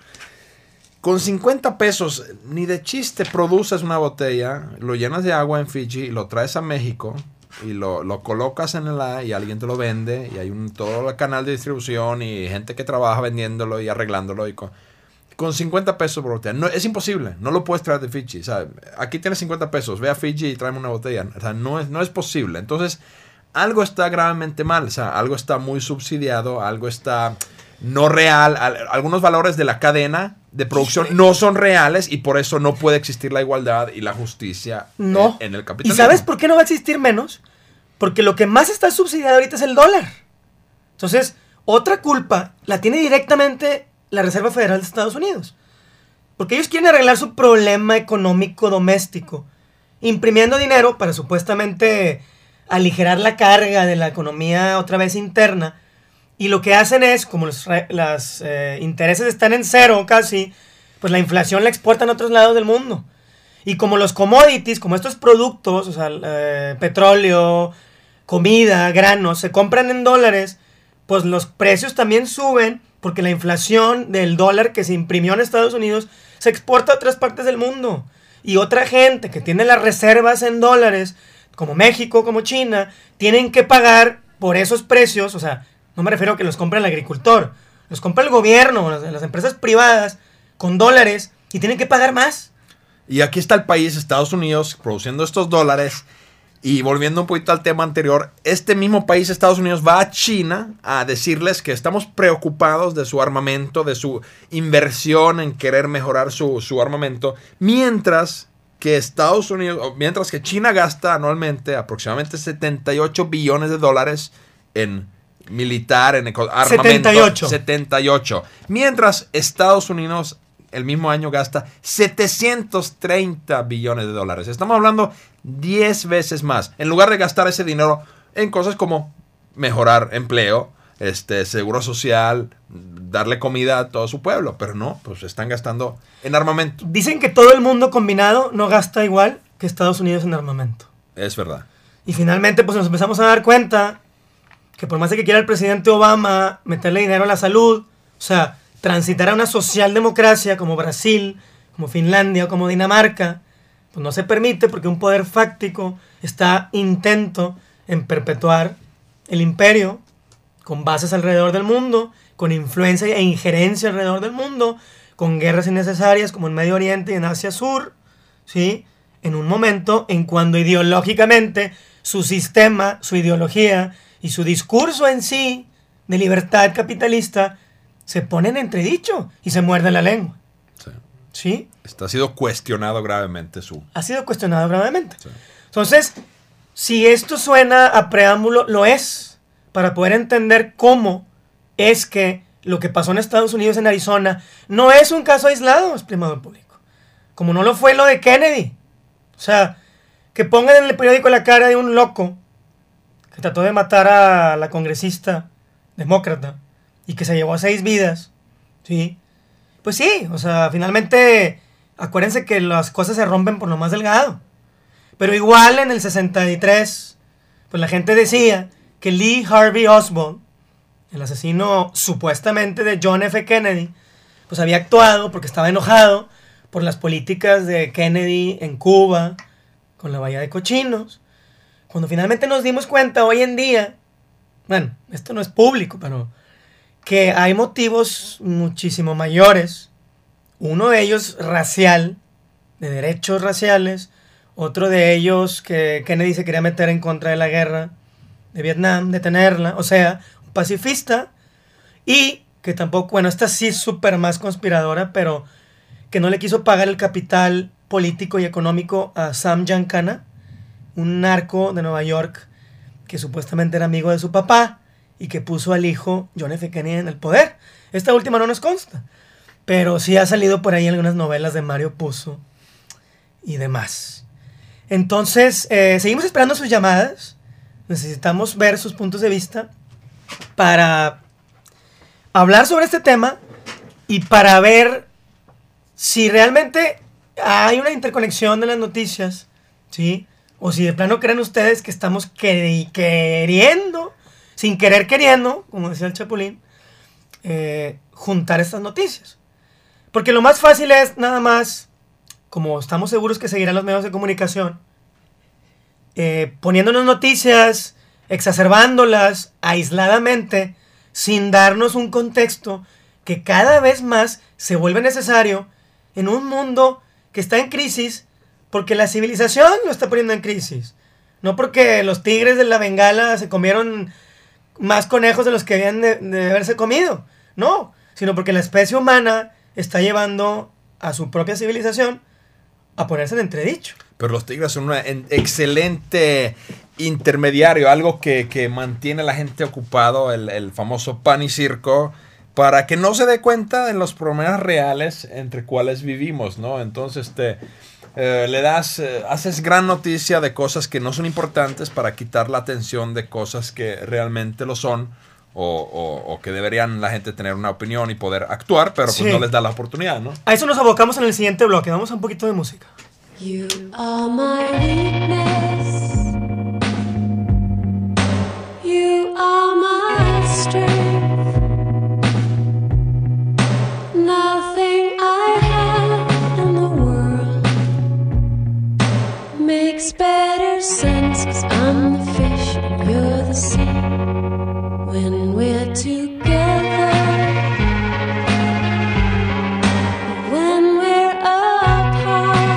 [SPEAKER 4] Con 50 pesos, ni de chiste produces una botella, lo llenas de agua en Fiji, lo traes a México y lo colocas en y alguien te lo vende, y hay todo el canal de distribución y gente que trabaja vendiéndolo y arreglándolo. Y con 50 pesos por botella. No, es imposible, no lo puedes traer de Fiji. O sea, aquí tienes 50 pesos, ve a Fiji y tráeme una botella. O sea, no es posible. Entonces, algo está gravemente mal. O sea, algo está muy subsidiado, algo está no real. Algunos valores de la cadena de producción no son reales, y por eso no puede existir la igualdad y la justicia en el capitalismo.
[SPEAKER 3] ¿Y sabes por qué no va a existir menos? Porque lo que más está subsidiado ahorita es el dólar. Entonces, otra culpa la tiene directamente la Reserva Federal de Estados Unidos. Porque ellos quieren arreglar su problema económico doméstico, imprimiendo dinero para supuestamente aligerar la carga de la economía otra vez interna. Y lo que hacen es, como los intereses están en cero casi, pues la inflación la exportan a otros lados del mundo. Y como los commodities, como estos productos, o sea, petróleo, comida, granos, se compran en dólares, pues los precios también suben, porque la inflación del dólar que se imprimió en Estados Unidos se exporta a otras partes del mundo. Y otra gente que tiene las reservas en dólares, como México, como China, tienen que pagar por esos precios. O sea, no me refiero a que los compre el agricultor, los compra el gobierno, las empresas privadas, con dólares, y tienen que pagar más.
[SPEAKER 4] Y aquí está el país, Estados Unidos, produciendo estos dólares. Y volviendo un poquito al tema anterior, este mismo país, Estados Unidos, va a China a decirles que estamos preocupados de su armamento, de su inversión en querer mejorar su armamento, mientras que China gasta anualmente aproximadamente 78 billones de dólares en militar, en armamento. 78. Mientras Estados Unidos el mismo año gasta 730 billones de dólares. Estamos hablando 10 veces más. En lugar de gastar ese dinero en cosas como mejorar empleo, seguro social, darle comida a todo su pueblo. Pero no, pues están gastando en armamento.
[SPEAKER 3] Dicen que todo el mundo combinado no gasta igual que Estados Unidos en armamento.
[SPEAKER 4] Es verdad.
[SPEAKER 3] Y finalmente pues nos empezamos a dar cuenta que por más de que quiera el presidente Obama meterle dinero a la salud, o sea, transitar a una socialdemocracia como Brasil, como Finlandia o como Dinamarca, pues no se permite, porque un poder fáctico está intento en perpetuar el imperio con bases alrededor del mundo, con influencia e injerencia alrededor del mundo, con guerras innecesarias como en Medio Oriente y en Asia Sur, ¿sí? En un momento en cuando ideológicamente su sistema, su ideología y su discurso en sí de libertad capitalista se ponen en entredicho y se muerden la lengua.
[SPEAKER 4] Sí.
[SPEAKER 3] ¿Sí?
[SPEAKER 4] Ha sido cuestionado gravemente
[SPEAKER 3] Ha sido cuestionado gravemente. Sí. Entonces, si esto suena a preámbulo, lo es, para poder entender cómo es que lo que pasó en Estados Unidos, en Arizona, no es un caso aislado, estimado público. Como no lo fue lo de Kennedy. O sea, que pongan en el periódico la cara de un loco que trató de matar a la congresista demócrata y que se llevó 6 vidas, ¿sí? Pues sí, o sea, finalmente, acuérdense que las cosas se rompen por lo más delgado. Pero igual en el 63, pues la gente decía que Lee Harvey Oswald, el asesino supuestamente de John F. Kennedy, pues había actuado porque estaba enojado por las políticas de Kennedy en Cuba, con la Bahía de Cochinos. Cuando finalmente nos dimos cuenta hoy en día, bueno, esto no es público, pero que hay motivos muchísimo mayores. Uno de ellos racial, de derechos raciales. Otro de ellos que Kennedy se quería meter en contra de la guerra de Vietnam, detenerla. O sea, un pacifista. Y que tampoco, bueno, esta sí es súper más conspiradora, pero que no le quiso pagar el capital político y económico a Sam Giancana, un narco de Nueva York que supuestamente era amigo de su papá y que puso al hijo John F. Kennedy en el poder. Esta última no nos consta, pero sí ha salido por ahí algunas novelas de Mario Puzo y demás. Entonces, seguimos esperando sus llamadas. Necesitamos ver sus puntos de vista para hablar sobre este tema y para ver si realmente hay una interconexión de las noticias, ¿sí? O si de plano creen ustedes que estamos queriendo, sin querer queriendo, como decía el Chapulín, juntar estas noticias. Porque lo más fácil es nada más, como estamos seguros que seguirán los medios de comunicación, poniéndonos noticias, exacerbándolas aisladamente, sin darnos un contexto que cada vez más se vuelve necesario en un mundo que está en crisis, porque la civilización lo está poniendo en crisis. No porque los tigres de la Bengala se comieron más conejos de los que habían de haberse comido. No, sino porque la especie humana está llevando a su propia civilización a ponerse en entredicho.
[SPEAKER 4] Pero los tigres son un excelente intermediario, algo que mantiene a la gente ocupado, el famoso pan y circo, para que no se dé cuenta de los problemas reales entre cuales vivimos, ¿no? Entonces haces gran noticia de cosas que no son importantes para quitar la atención de cosas que realmente lo son, o que deberían la gente tener una opinión y poder actuar, pero pues no les da la oportunidad, ¿no?
[SPEAKER 3] A eso nos abocamos en el siguiente bloque. Vamos a un poquito de música.
[SPEAKER 5] You are my weakness. You are my strength. Nothing I have in the world makes better sense, 'cause I'm the fish and you're the sea. When we're together, when we're apart,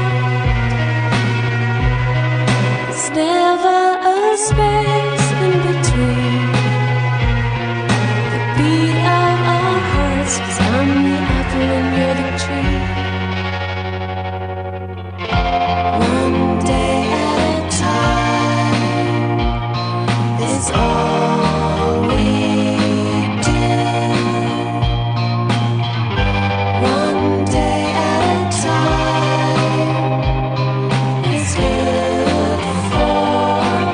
[SPEAKER 5] there's never a space in between. The beat of our hearts, 'cause I'm the apple and you're the tree. One day at a time is all we do. One day at a time is good for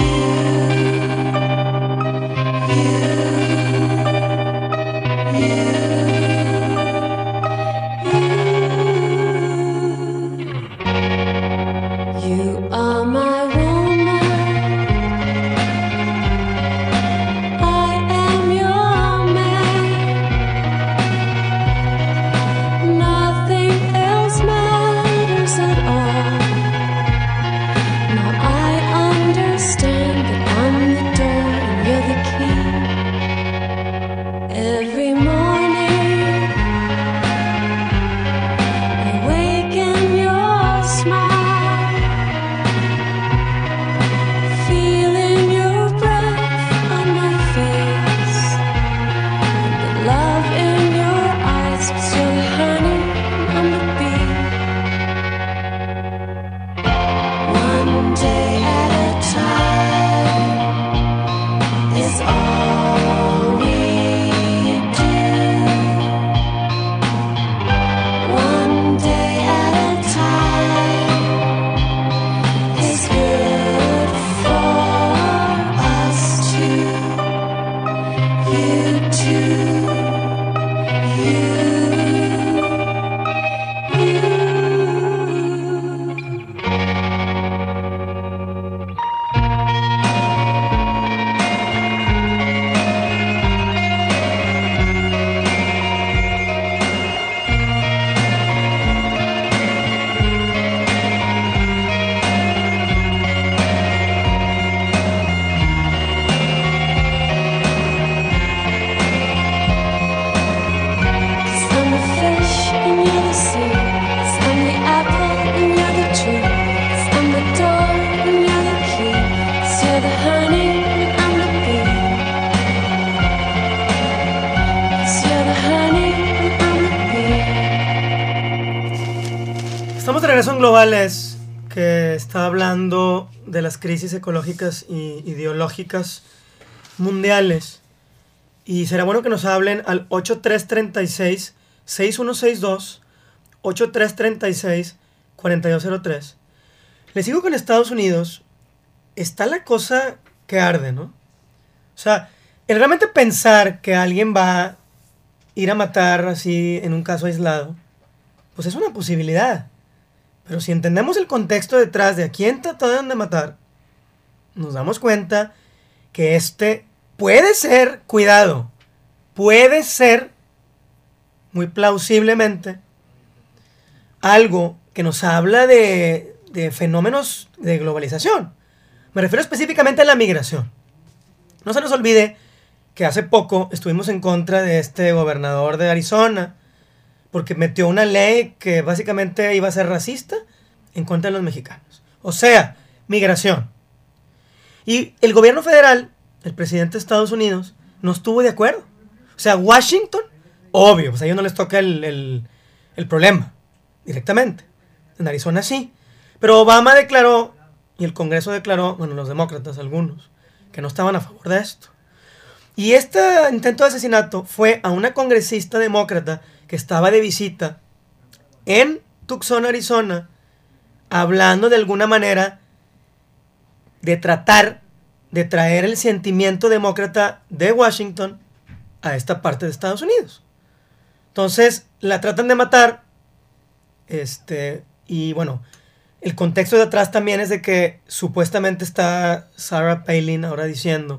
[SPEAKER 5] you are my woman, I am your man. Nothing else matters at all. Now I understand that I'm the door and you're the key. Every morning I wake in your smile, feeling your breath on my face, the love in your eyes, 'cause you're the honey and I'm the bee. One day at a time is all we do. One day at a time is good for us two, you two.
[SPEAKER 3] Estamos de regreso en Globales, que está hablando de las crisis ecológicas y ideológicas mundiales. Y será bueno que nos hablen al 8336-6162, 8336-4203. Les digo que en Estados Unidos está la cosa que arde, ¿no? O sea, el realmente pensar que alguien va a ir a matar así en un caso aislado, pues es una posibilidad. Pero si entendemos el contexto detrás de a quién trataron de matar, nos damos cuenta que puede ser, cuidado, puede ser, muy plausiblemente, algo que nos habla de fenómenos de globalización. Me refiero específicamente a la migración. No se nos olvide que hace poco estuvimos en contra de este gobernador de Arizona porque metió una ley que básicamente iba a ser racista en contra de los mexicanos. O sea, migración. Y el gobierno federal, el presidente de Estados Unidos, no estuvo de acuerdo. O sea, Washington, obvio, pues a ellos no les toca el problema directamente. En Arizona sí. Pero Obama declaró, y el Congreso declaró, bueno, los demócratas, algunos, que no estaban a favor de esto. Y este intento de asesinato fue a una congresista demócrata que estaba de visita en Tucson, Arizona, hablando de alguna manera de tratar de traer el sentimiento demócrata de Washington a esta parte de Estados Unidos. Entonces, la tratan de matar, y bueno, el contexto de atrás también es de que supuestamente está Sarah Palin ahora diciendo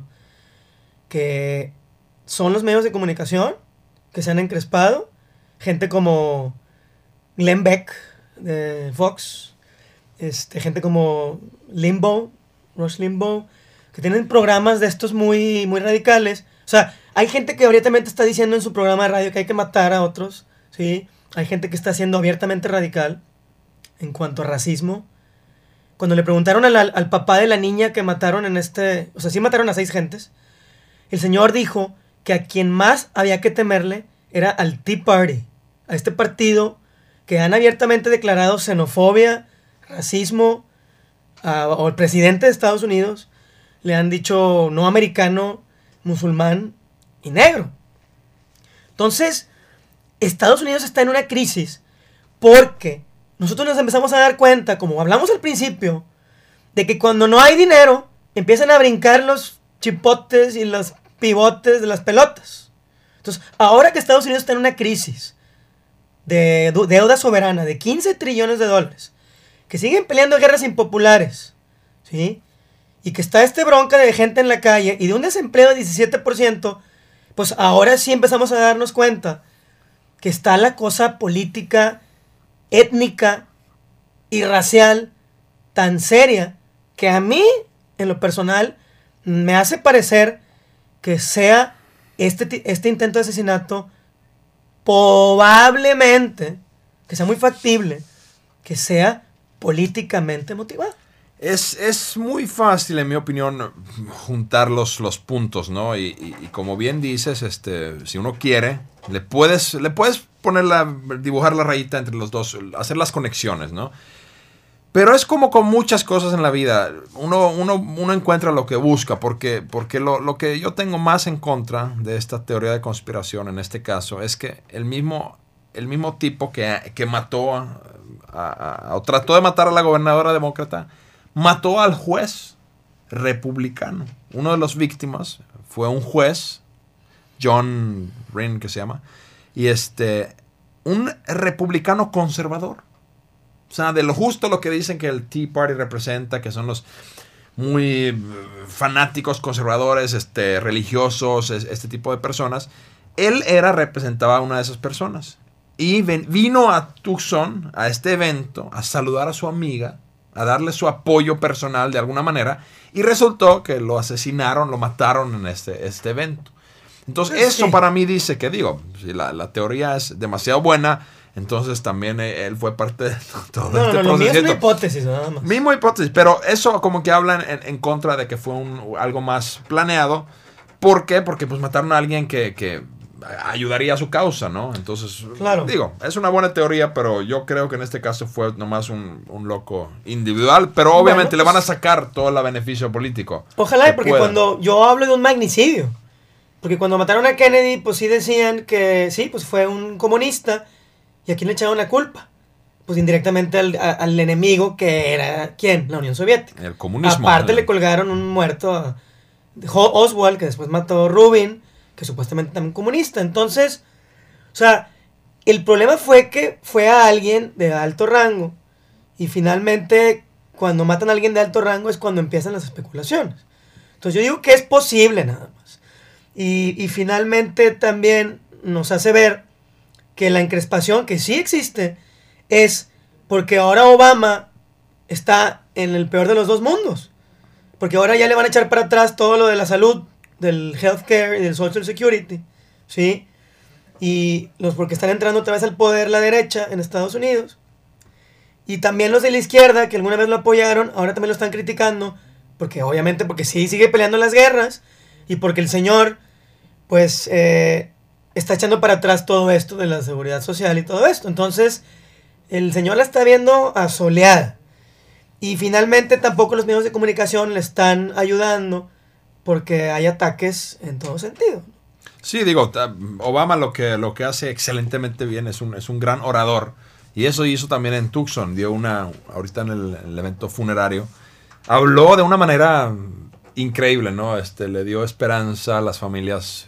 [SPEAKER 3] que son los medios de comunicación que se han encrespado, gente como Glenn Beck de Fox, gente como Rush Limbaugh, que tienen programas de estos muy, muy radicales. O sea, hay gente que abiertamente está diciendo en su programa de radio que hay que matar a otros, ¿sí? Hay gente que está siendo abiertamente radical en cuanto a racismo. Cuando le preguntaron al papá de la niña que mataron o sea, sí mataron a 6 gentes, el señor dijo que a quien más había que temerle era al Tea Party, a este partido que han abiertamente declarado xenofobia, racismo, o el presidente de Estados Unidos le han dicho no americano, musulmán y negro. Entonces, Estados Unidos está en una crisis porque nosotros nos empezamos a dar cuenta, como hablamos al principio, de que cuando no hay dinero, empiezan a brincar los chipotes y los pivotes de las pelotas. Entonces, ahora que Estados Unidos está en una crisis de deuda soberana de 15 trillones de dólares, que siguen peleando guerras impopulares, ¿sí? Y que está bronca de gente en la calle y de un desempleo de 17%, pues ahora sí empezamos a darnos cuenta que está la cosa política, étnica y racial tan seria que a mí, en lo personal, me hace parecer que sea este intento de asesinato probablemente, que sea muy factible, que sea políticamente motivado.
[SPEAKER 4] Es muy fácil, en mi opinión, juntar los puntos, ¿no? Y como bien dices, si uno quiere, le puedes dibujar la rayita entre los dos, hacer las conexiones, ¿no? Pero es como con muchas cosas en la vida. Uno encuentra lo que busca, porque lo que yo tengo más en contra de esta teoría de conspiración, en este caso, es que el mismo tipo que mató o trató de matar a la gobernadora demócrata, mató al juez republicano. Uno de los víctimas fue un juez, John Rinn, que se llama, y un republicano conservador. O sea, de lo justo lo que dicen que el Tea Party representa, que son los muy fanáticos conservadores, religiosos, este tipo de personas. Él representaba a una de esas personas. Y vino a Tucson, a este evento, a saludar a su amiga, a darle su apoyo personal de alguna manera, y resultó que lo asesinaron, lo mataron en este evento. Entonces, eso para mí dice que, si la teoría es demasiado buena, entonces también él fue parte de todo este proceso.
[SPEAKER 3] Lo mío es una hipótesis, nada más.
[SPEAKER 4] Mismo hipótesis, pero eso como que hablan en contra de que fue algo más planeado. ¿Por qué? Porque pues mataron a alguien que ayudaría a su causa, ¿no? Entonces,
[SPEAKER 3] Claro.
[SPEAKER 4] digo, es una buena teoría, pero yo creo que en este caso fue nomás un loco individual, pero obviamente
[SPEAKER 3] Bueno,
[SPEAKER 4] le van a
[SPEAKER 3] pues,
[SPEAKER 4] sacar todo el beneficio político.
[SPEAKER 3] Ojalá,
[SPEAKER 4] que
[SPEAKER 3] porque
[SPEAKER 4] pueda.
[SPEAKER 3] cuando yo hablo de un magnicidio, porque cuando mataron a Kennedy, pues sí decían que sí, pues fue un comunista, y a quién le echaron la culpa. Pues indirectamente al enemigo que era, ¿quién? La Unión Soviética.
[SPEAKER 4] El comunismo.
[SPEAKER 3] Aparte le colgaron un muerto a Oswald, que después mató a Rubin, que supuestamente también comunista. Entonces, o sea, el problema fue que fue a alguien de alto rango, y finalmente cuando matan a alguien de alto rango es cuando empiezan las especulaciones. Entonces yo digo que es posible nada más. Y finalmente también nos hace ver que la encrespación que sí existe es porque ahora Obama está en el peor de los dos mundos. Porque ahora ya le van a echar para atrás todo lo de la salud, del healthcare y del social security, ¿sí? Y porque están entrando otra vez al poder la derecha en Estados Unidos. Y también los de la izquierda, que alguna vez lo apoyaron, ahora también lo están criticando, porque obviamente porque sí sigue peleando las guerras, y porque el señor, pues, está echando para atrás todo esto de la seguridad social y todo esto. Entonces, el señor la está viendo asoleada. Y finalmente tampoco los medios de comunicación le están ayudando, porque hay ataques en todo sentido.
[SPEAKER 4] Sí, digo, Obama lo que hace excelentemente bien es un gran orador. Y eso hizo también en Tucson. Dio ahorita en el evento funerario, habló de una manera increíble, ¿no? Le dio esperanza a las familias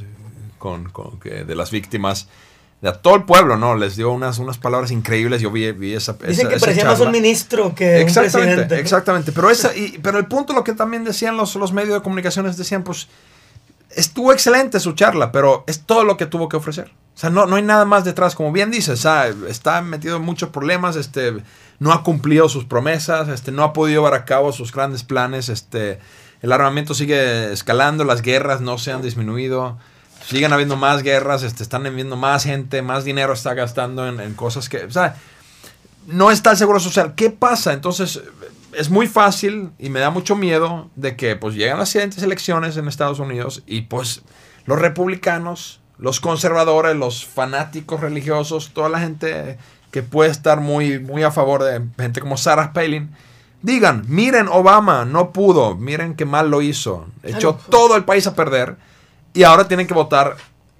[SPEAKER 4] de las víctimas, de a todo el pueblo, ¿no? Les dio unas palabras increíbles. Yo vi esa
[SPEAKER 3] Dicen que
[SPEAKER 4] esa
[SPEAKER 3] parecía más
[SPEAKER 4] charla.
[SPEAKER 3] un ministro que un presidente.
[SPEAKER 4] Exactamente. Pero el punto, lo que también decían los medios de comunicaciones, decían, pues, estuvo excelente su charla, pero es todo lo que tuvo que ofrecer. O sea, no hay nada más detrás. Como bien dices, está metido en muchos problemas, no ha cumplido sus promesas, no ha podido llevar a cabo sus grandes planes, el armamento sigue escalando, las guerras no se han disminuido, siguen habiendo más guerras, están enviando más gente, más dinero está gastando en cosas que, o sea, no está el seguro social. ¿Qué pasa? Entonces, es muy fácil y me da mucho miedo de que pues llegan las siguientes elecciones en Estados Unidos y pues los republicanos, los conservadores, los fanáticos religiosos, toda la gente que puede estar muy, muy a favor de gente como Sarah Palin, digan, miren, Obama no pudo, miren qué mal lo hizo, echó todo el país a perder y ahora tienen que votar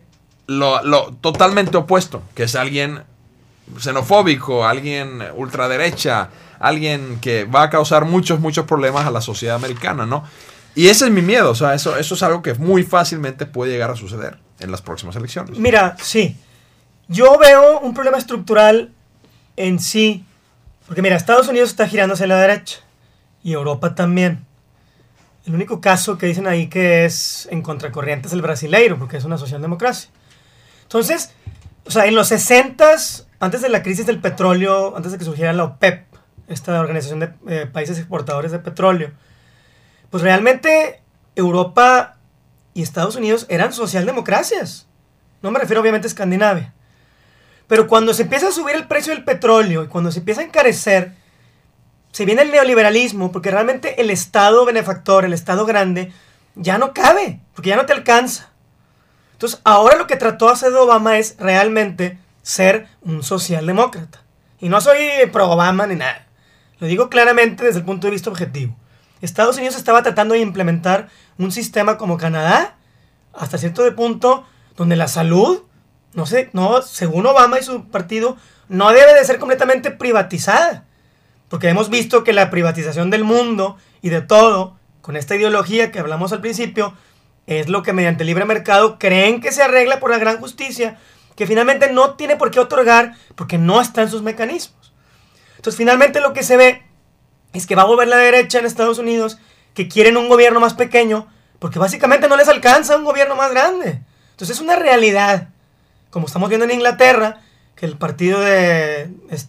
[SPEAKER 4] lo totalmente opuesto, que es alguien xenofóbico, alguien ultraderecha, alguien que va a causar muchos problemas a la sociedad americana, ¿no? Y ese es mi miedo, o sea, eso es algo que muy fácilmente puede llegar a suceder en las próximas elecciones.
[SPEAKER 3] Mira, sí. Yo veo un problema estructural en sí. Porque mira, Estados Unidos está girando hacia la derecha. Y Europa también. El único caso que dicen ahí que es en contracorriente es el brasileiro, porque es una socialdemocracia. Entonces, o sea, en los 60s, antes de la crisis del petróleo, antes de que surgiera la OPEP, esta organización de países exportadores de petróleo, pues realmente Europa y Estados Unidos eran socialdemocracias. No me refiero obviamente a Escandinavia. Pero cuando se empieza a subir el precio del petróleo y cuando se empieza a encarecer, se viene el neoliberalismo, porque realmente el Estado benefactor, el Estado grande, ya no cabe, porque ya no te alcanza. Entonces, ahora lo que trató de hacer Obama es realmente ser un socialdemócrata. Y no soy pro Obama ni nada. Lo digo claramente desde el punto de vista objetivo. Estados Unidos estaba tratando de implementar un sistema como Canadá, hasta cierto punto, donde la salud, según Obama y su partido, no debe de ser completamente privatizada. Porque hemos visto que la privatización del mundo y de todo, con esta ideología que hablamos al principio, es lo que mediante el libre mercado creen que se arregla por la gran justicia, que finalmente no tiene por qué otorgar porque no está en sus mecanismos. Entonces, finalmente lo que se ve es que va a volver la derecha en Estados Unidos, que quieren un gobierno más pequeño, porque básicamente no les alcanza un gobierno más grande. Entonces es una realidad, como estamos viendo en Inglaterra, que el partido de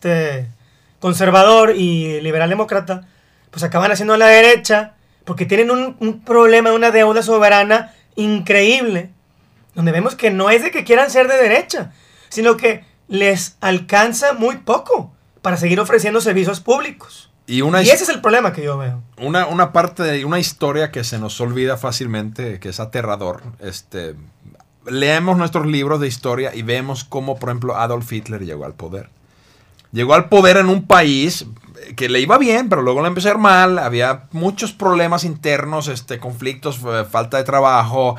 [SPEAKER 3] conservador y liberal demócrata, pues acaban haciendo a la derecha, porque tienen un problema, una deuda soberana increíble, donde vemos que no es de que quieran ser de derecha, sino que les alcanza muy poco para seguir ofreciendo servicios públicos. Y ese es el problema que yo veo.
[SPEAKER 4] Una parte de una historia que se nos olvida fácilmente, que es aterrador. leemos nuestros libros de historia y vemos cómo, por ejemplo, Adolf Hitler llegó al poder. Llegó al poder en un país que le iba bien, pero luego le empezó a ir mal. Había muchos problemas internos, conflictos, falta de trabajo,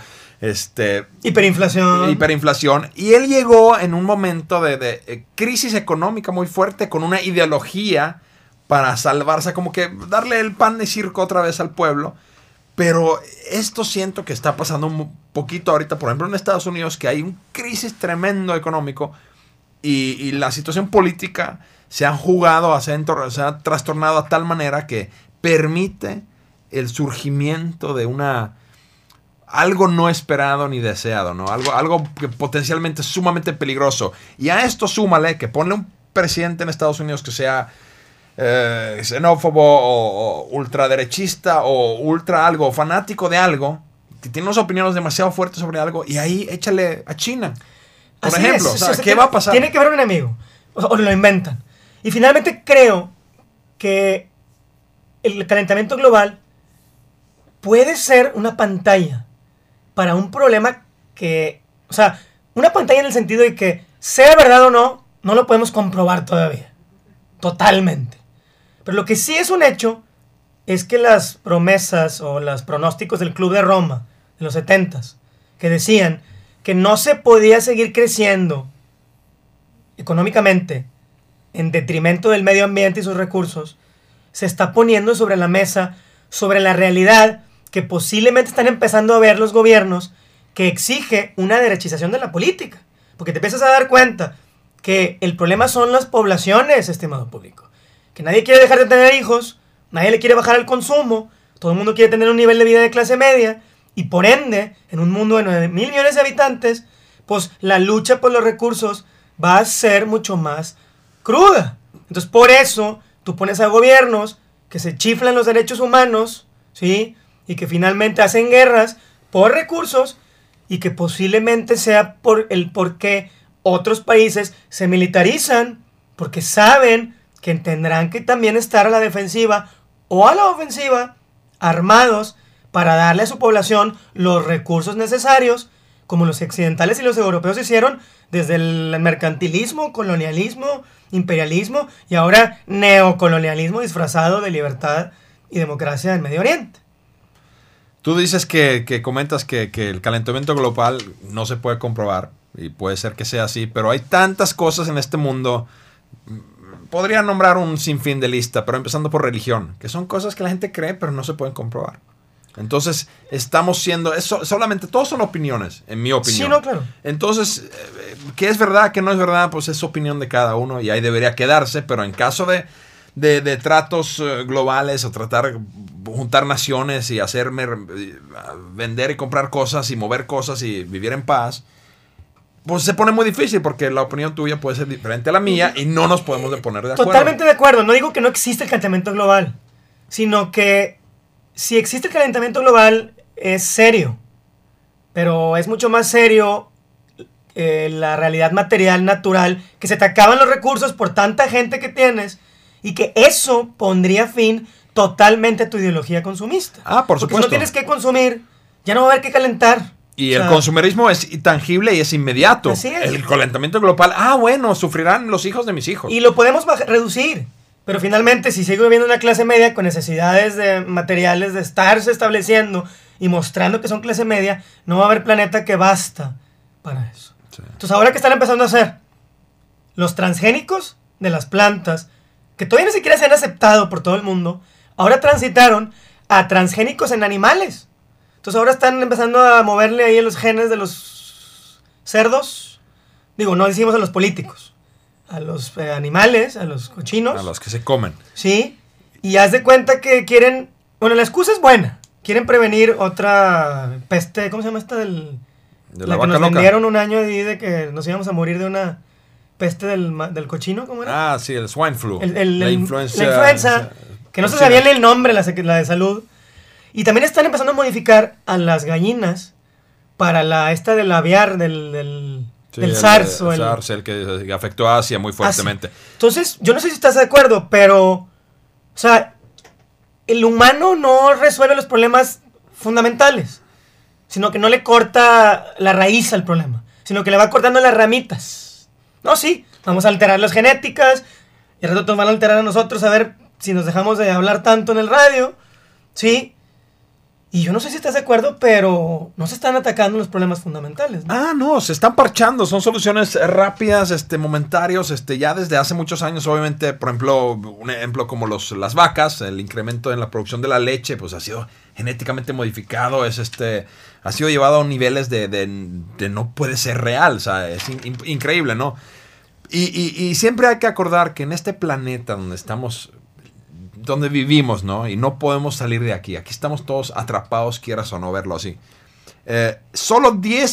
[SPEAKER 4] hiperinflación. Y él llegó en un momento de crisis económica muy fuerte, con una ideología para salvarse, como que darle el pan de circo otra vez al pueblo. Pero esto siento que está pasando un poquito ahorita, por ejemplo, en Estados Unidos, que hay un crisis tremendo económico y la situación política se ha jugado, se ha trastornado a tal manera que permite el surgimiento de algo no esperado ni deseado, ¿no? Algo que potencialmente es sumamente peligroso. Y a esto súmale que ponle un presidente en Estados Unidos que sea xenófobo o ultraderechista o ultra algo, fanático de algo, que tiene unas opiniones demasiado fuertes sobre algo, y ahí échale a China. Por
[SPEAKER 3] Así
[SPEAKER 4] ejemplo,
[SPEAKER 3] es,
[SPEAKER 4] o sea, ¿qué va a pasar?
[SPEAKER 3] Tiene que haber un enemigo, o lo inventan. Y finalmente creo que el calentamiento global puede ser una pantalla para un problema que, o sea, una pantalla en el sentido de que, sea verdad o no, no lo podemos comprobar todavía. Totalmente. Pero lo que sí es un hecho es que las promesas o los pronósticos del Club de Roma de los 70s, que decían que no se podía seguir creciendo económicamente en detrimento del medio ambiente y sus recursos, se está poniendo sobre la mesa, sobre la realidad que posiblemente están empezando a ver los gobiernos, que exige una derechización de la política. Porque te empiezas a dar cuenta que el problema son las poblaciones, estimado público. Que nadie quiere dejar de tener hijos, nadie le quiere bajar el consumo, todo el mundo quiere tener un nivel de vida de clase media, y por ende, en un mundo de 9.000 millones de habitantes, pues la lucha por los recursos va a ser mucho más cruda. Entonces, por eso, tú pones a gobiernos que se chiflan los derechos humanos, ¿sí? Y que finalmente hacen guerras por recursos, y que posiblemente sea por qué otros países se militarizan, porque saben que tendrán que también estar a la defensiva o a la ofensiva, armados, para darle a su población los recursos necesarios, como los occidentales y los europeos hicieron desde el mercantilismo, colonialismo, imperialismo y ahora neocolonialismo disfrazado de libertad y democracia en Medio Oriente.
[SPEAKER 4] Tú dices que comentas que el calentamiento global no se puede comprobar, y puede ser que sea así, pero hay tantas cosas en este mundo. Podría nombrar un sinfín de lista, pero empezando por religión, que son cosas que la gente cree pero no se pueden comprobar. Entonces, estamos siendo... solamente, todos son opiniones, en mi opinión.
[SPEAKER 3] Sí, no, claro.
[SPEAKER 4] Entonces, ¿qué es verdad, qué no es verdad? Pues es opinión de cada uno y ahí debería quedarse, pero en caso de tratos globales o juntar naciones y vender y comprar cosas y mover cosas y vivir en paz, pues se pone muy difícil porque la opinión tuya puede ser diferente a la mía y no nos podemos poner de acuerdo.
[SPEAKER 3] Totalmente de acuerdo. No digo que no existe el calentamiento global, sino que si existe el calentamiento global es serio, pero es mucho más serio la realidad material, natural, que se te acaban los recursos por tanta gente que tienes y que eso pondría fin totalmente a tu ideología consumista.
[SPEAKER 4] Por supuesto.
[SPEAKER 3] Porque si no tienes que consumir, ya no va a haber que calentar.
[SPEAKER 4] Y el consumerismo es intangible y es inmediato.
[SPEAKER 3] Así es.
[SPEAKER 4] El calentamiento global, bueno, sufrirán los hijos de mis hijos.
[SPEAKER 3] Y lo podemos reducir. Pero finalmente, si sigue viviendo una clase media con necesidades materiales de estarse estableciendo y mostrando que son clase media, no va a haber planeta que basta para eso. Sí. Entonces, ahora que están empezando a hacer los transgénicos de las plantas, que todavía ni siquiera se han aceptado por todo el mundo, ahora transitaron a transgénicos en animales. Entonces ahora están empezando a moverle ahí a los genes de los cerdos. Digo, no decimos a los políticos. A los animales, a los cochinos.
[SPEAKER 4] A los que se comen.
[SPEAKER 3] Sí. Y haz de cuenta que quieren... Bueno, la excusa es buena. Quieren prevenir otra peste... ¿Cómo se llama esta?
[SPEAKER 4] De la
[SPEAKER 3] que
[SPEAKER 4] vaca
[SPEAKER 3] nos
[SPEAKER 4] loca.
[SPEAKER 3] vendieron un año de que nos íbamos a morir de una peste del cochino. ¿Cómo era?
[SPEAKER 4] Sí, el swine flu.
[SPEAKER 3] La
[SPEAKER 4] influenza.
[SPEAKER 3] La influenza. Que no se sabía el nombre, la de salud. Y también están empezando a modificar a las gallinas para esta del aviar, del SARS.
[SPEAKER 4] El SARS, el que afectó a Asia muy fuertemente.
[SPEAKER 3] Entonces, yo no sé si estás de acuerdo, pero, o sea, el humano no resuelve los problemas fundamentales. sino que no le corta la raíz al problema, sino que le va cortando las ramitas. No, sí, vamos a alterar las genéticas, y al rato nos van a alterar a nosotros a ver si nos dejamos de hablar tanto en el radio, ¿sí? Y yo no sé si estás de acuerdo, pero no se están atacando los problemas fundamentales, ¿no?
[SPEAKER 4] No, se están parchando, son soluciones rápidas, momentarios, ya desde hace muchos años, obviamente, por ejemplo, un ejemplo como las vacas, el incremento en la producción de la leche, pues ha sido genéticamente modificado, ha sido llevado a niveles de no puede ser real, o sea, es increíble, ¿no? Y siempre hay que acordar que en este planeta donde vivimos, ¿no? Y no podemos salir de aquí. Aquí estamos todos atrapados, quieras o no verlo así. Solo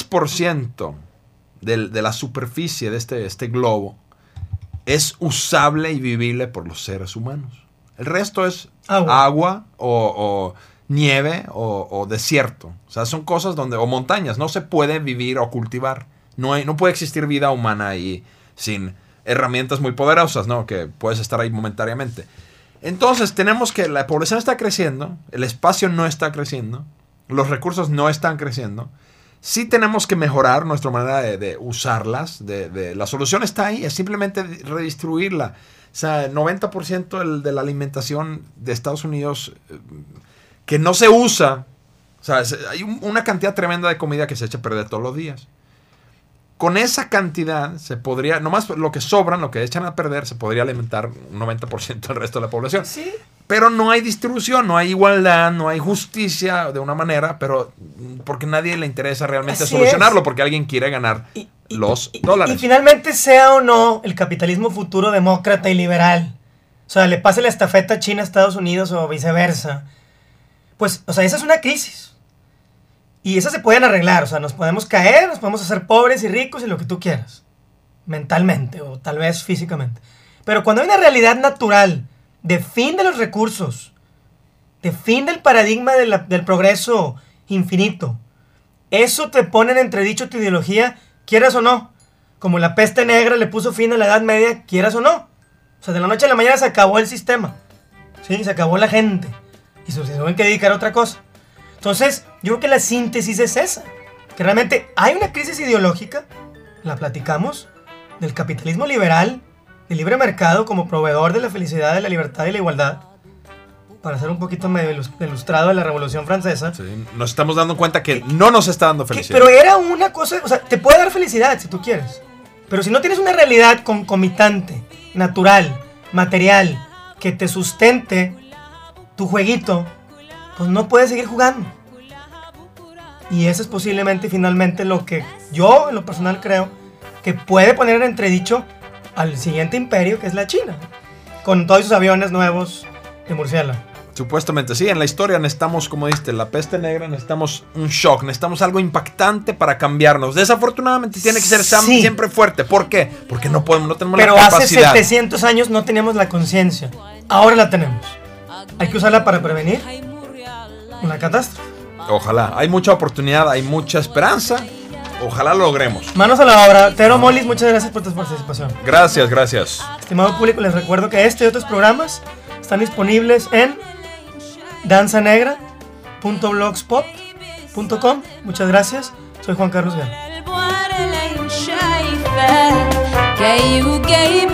[SPEAKER 4] 10% de la superficie de este globo es usable y vivible por los seres humanos. El resto es agua o nieve o desierto. O sea, son cosas o montañas. No se puede vivir o cultivar. No puede existir vida humana ahí sin herramientas muy poderosas, ¿no? Que puedes estar ahí momentáneamente. Entonces tenemos que la población está creciendo, el espacio no está creciendo, los recursos no están creciendo. Sí tenemos que mejorar nuestra manera de usarlas. La solución está ahí, es simplemente redistribuirla. O sea, el 90% de la alimentación de Estados Unidos que no se usa. O sea, hay una cantidad tremenda de comida que se echa a perder todos los días. Con esa cantidad se podría, nomás lo que sobran, lo que echan a perder, se podría alimentar un 90% del resto de la población.
[SPEAKER 3] Sí.
[SPEAKER 4] Pero no hay distribución, no hay igualdad, no hay justicia de una manera, pero porque a nadie le interesa realmente solucionarlo, porque alguien quiere ganar los dólares.
[SPEAKER 3] Y finalmente, sea o no el capitalismo futuro demócrata y liberal, o sea, le pase la estafeta a China a Estados Unidos o viceversa, pues, o sea, esa es una crisis. Y esas se pueden arreglar, o sea, nos podemos caer, nos podemos hacer pobres y ricos y lo que tú quieras, mentalmente o tal vez físicamente. Pero cuando hay una realidad natural de fin de los recursos, de fin del paradigma del progreso infinito, eso te pone en entredicho tu ideología, quieras o no. Como la peste negra le puso fin a la Edad Media, quieras o no. O sea, de la noche a la mañana se acabó el sistema, ¿sí? Se acabó la gente y se tuvieron que dedicar a otra cosa. Entonces, yo creo que la síntesis es esa, que realmente hay una crisis ideológica, la platicamos, del capitalismo liberal, del libre mercado como proveedor de la felicidad, de la libertad y la igualdad, para ser un poquito medio ilustrado de la Revolución Francesa.
[SPEAKER 4] Sí, nos estamos dando cuenta que no nos está dando felicidad.
[SPEAKER 3] Pero era una cosa, o sea, te puede dar felicidad si tú quieres, pero si no tienes una realidad concomitante, natural, material, que te sustente tu jueguito, pues no puedes seguir jugando. Y eso es posiblemente finalmente lo que yo en lo personal creo que puede poner en entredicho al siguiente imperio, que es la China, con todos sus aviones nuevos de murciélago.
[SPEAKER 4] Supuestamente, sí, en la historia necesitamos, como dijiste, la peste negra, necesitamos un shock, necesitamos algo impactante para cambiarnos. Desafortunadamente tiene que ser siempre fuerte. ¿Por qué? Porque no tenemos la capacidad.
[SPEAKER 3] Pero hace 700 años no teníamos la conciencia, ahora la tenemos. Hay que usarla para prevenir una catástrofe.
[SPEAKER 4] Ojalá, hay mucha oportunidad, hay mucha esperanza. Ojalá lo logremos.
[SPEAKER 3] Manos a la obra. Tero Molis, muchas gracias por tu participación.
[SPEAKER 4] Gracias.
[SPEAKER 3] Estimado público, les recuerdo que este y otros programas están disponibles en danzanegra.blogspot.com. Muchas gracias. Soy Juan Carlos Guerra.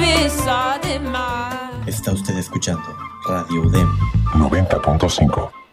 [SPEAKER 6] Está usted escuchando Radio UDEM
[SPEAKER 7] 90.5.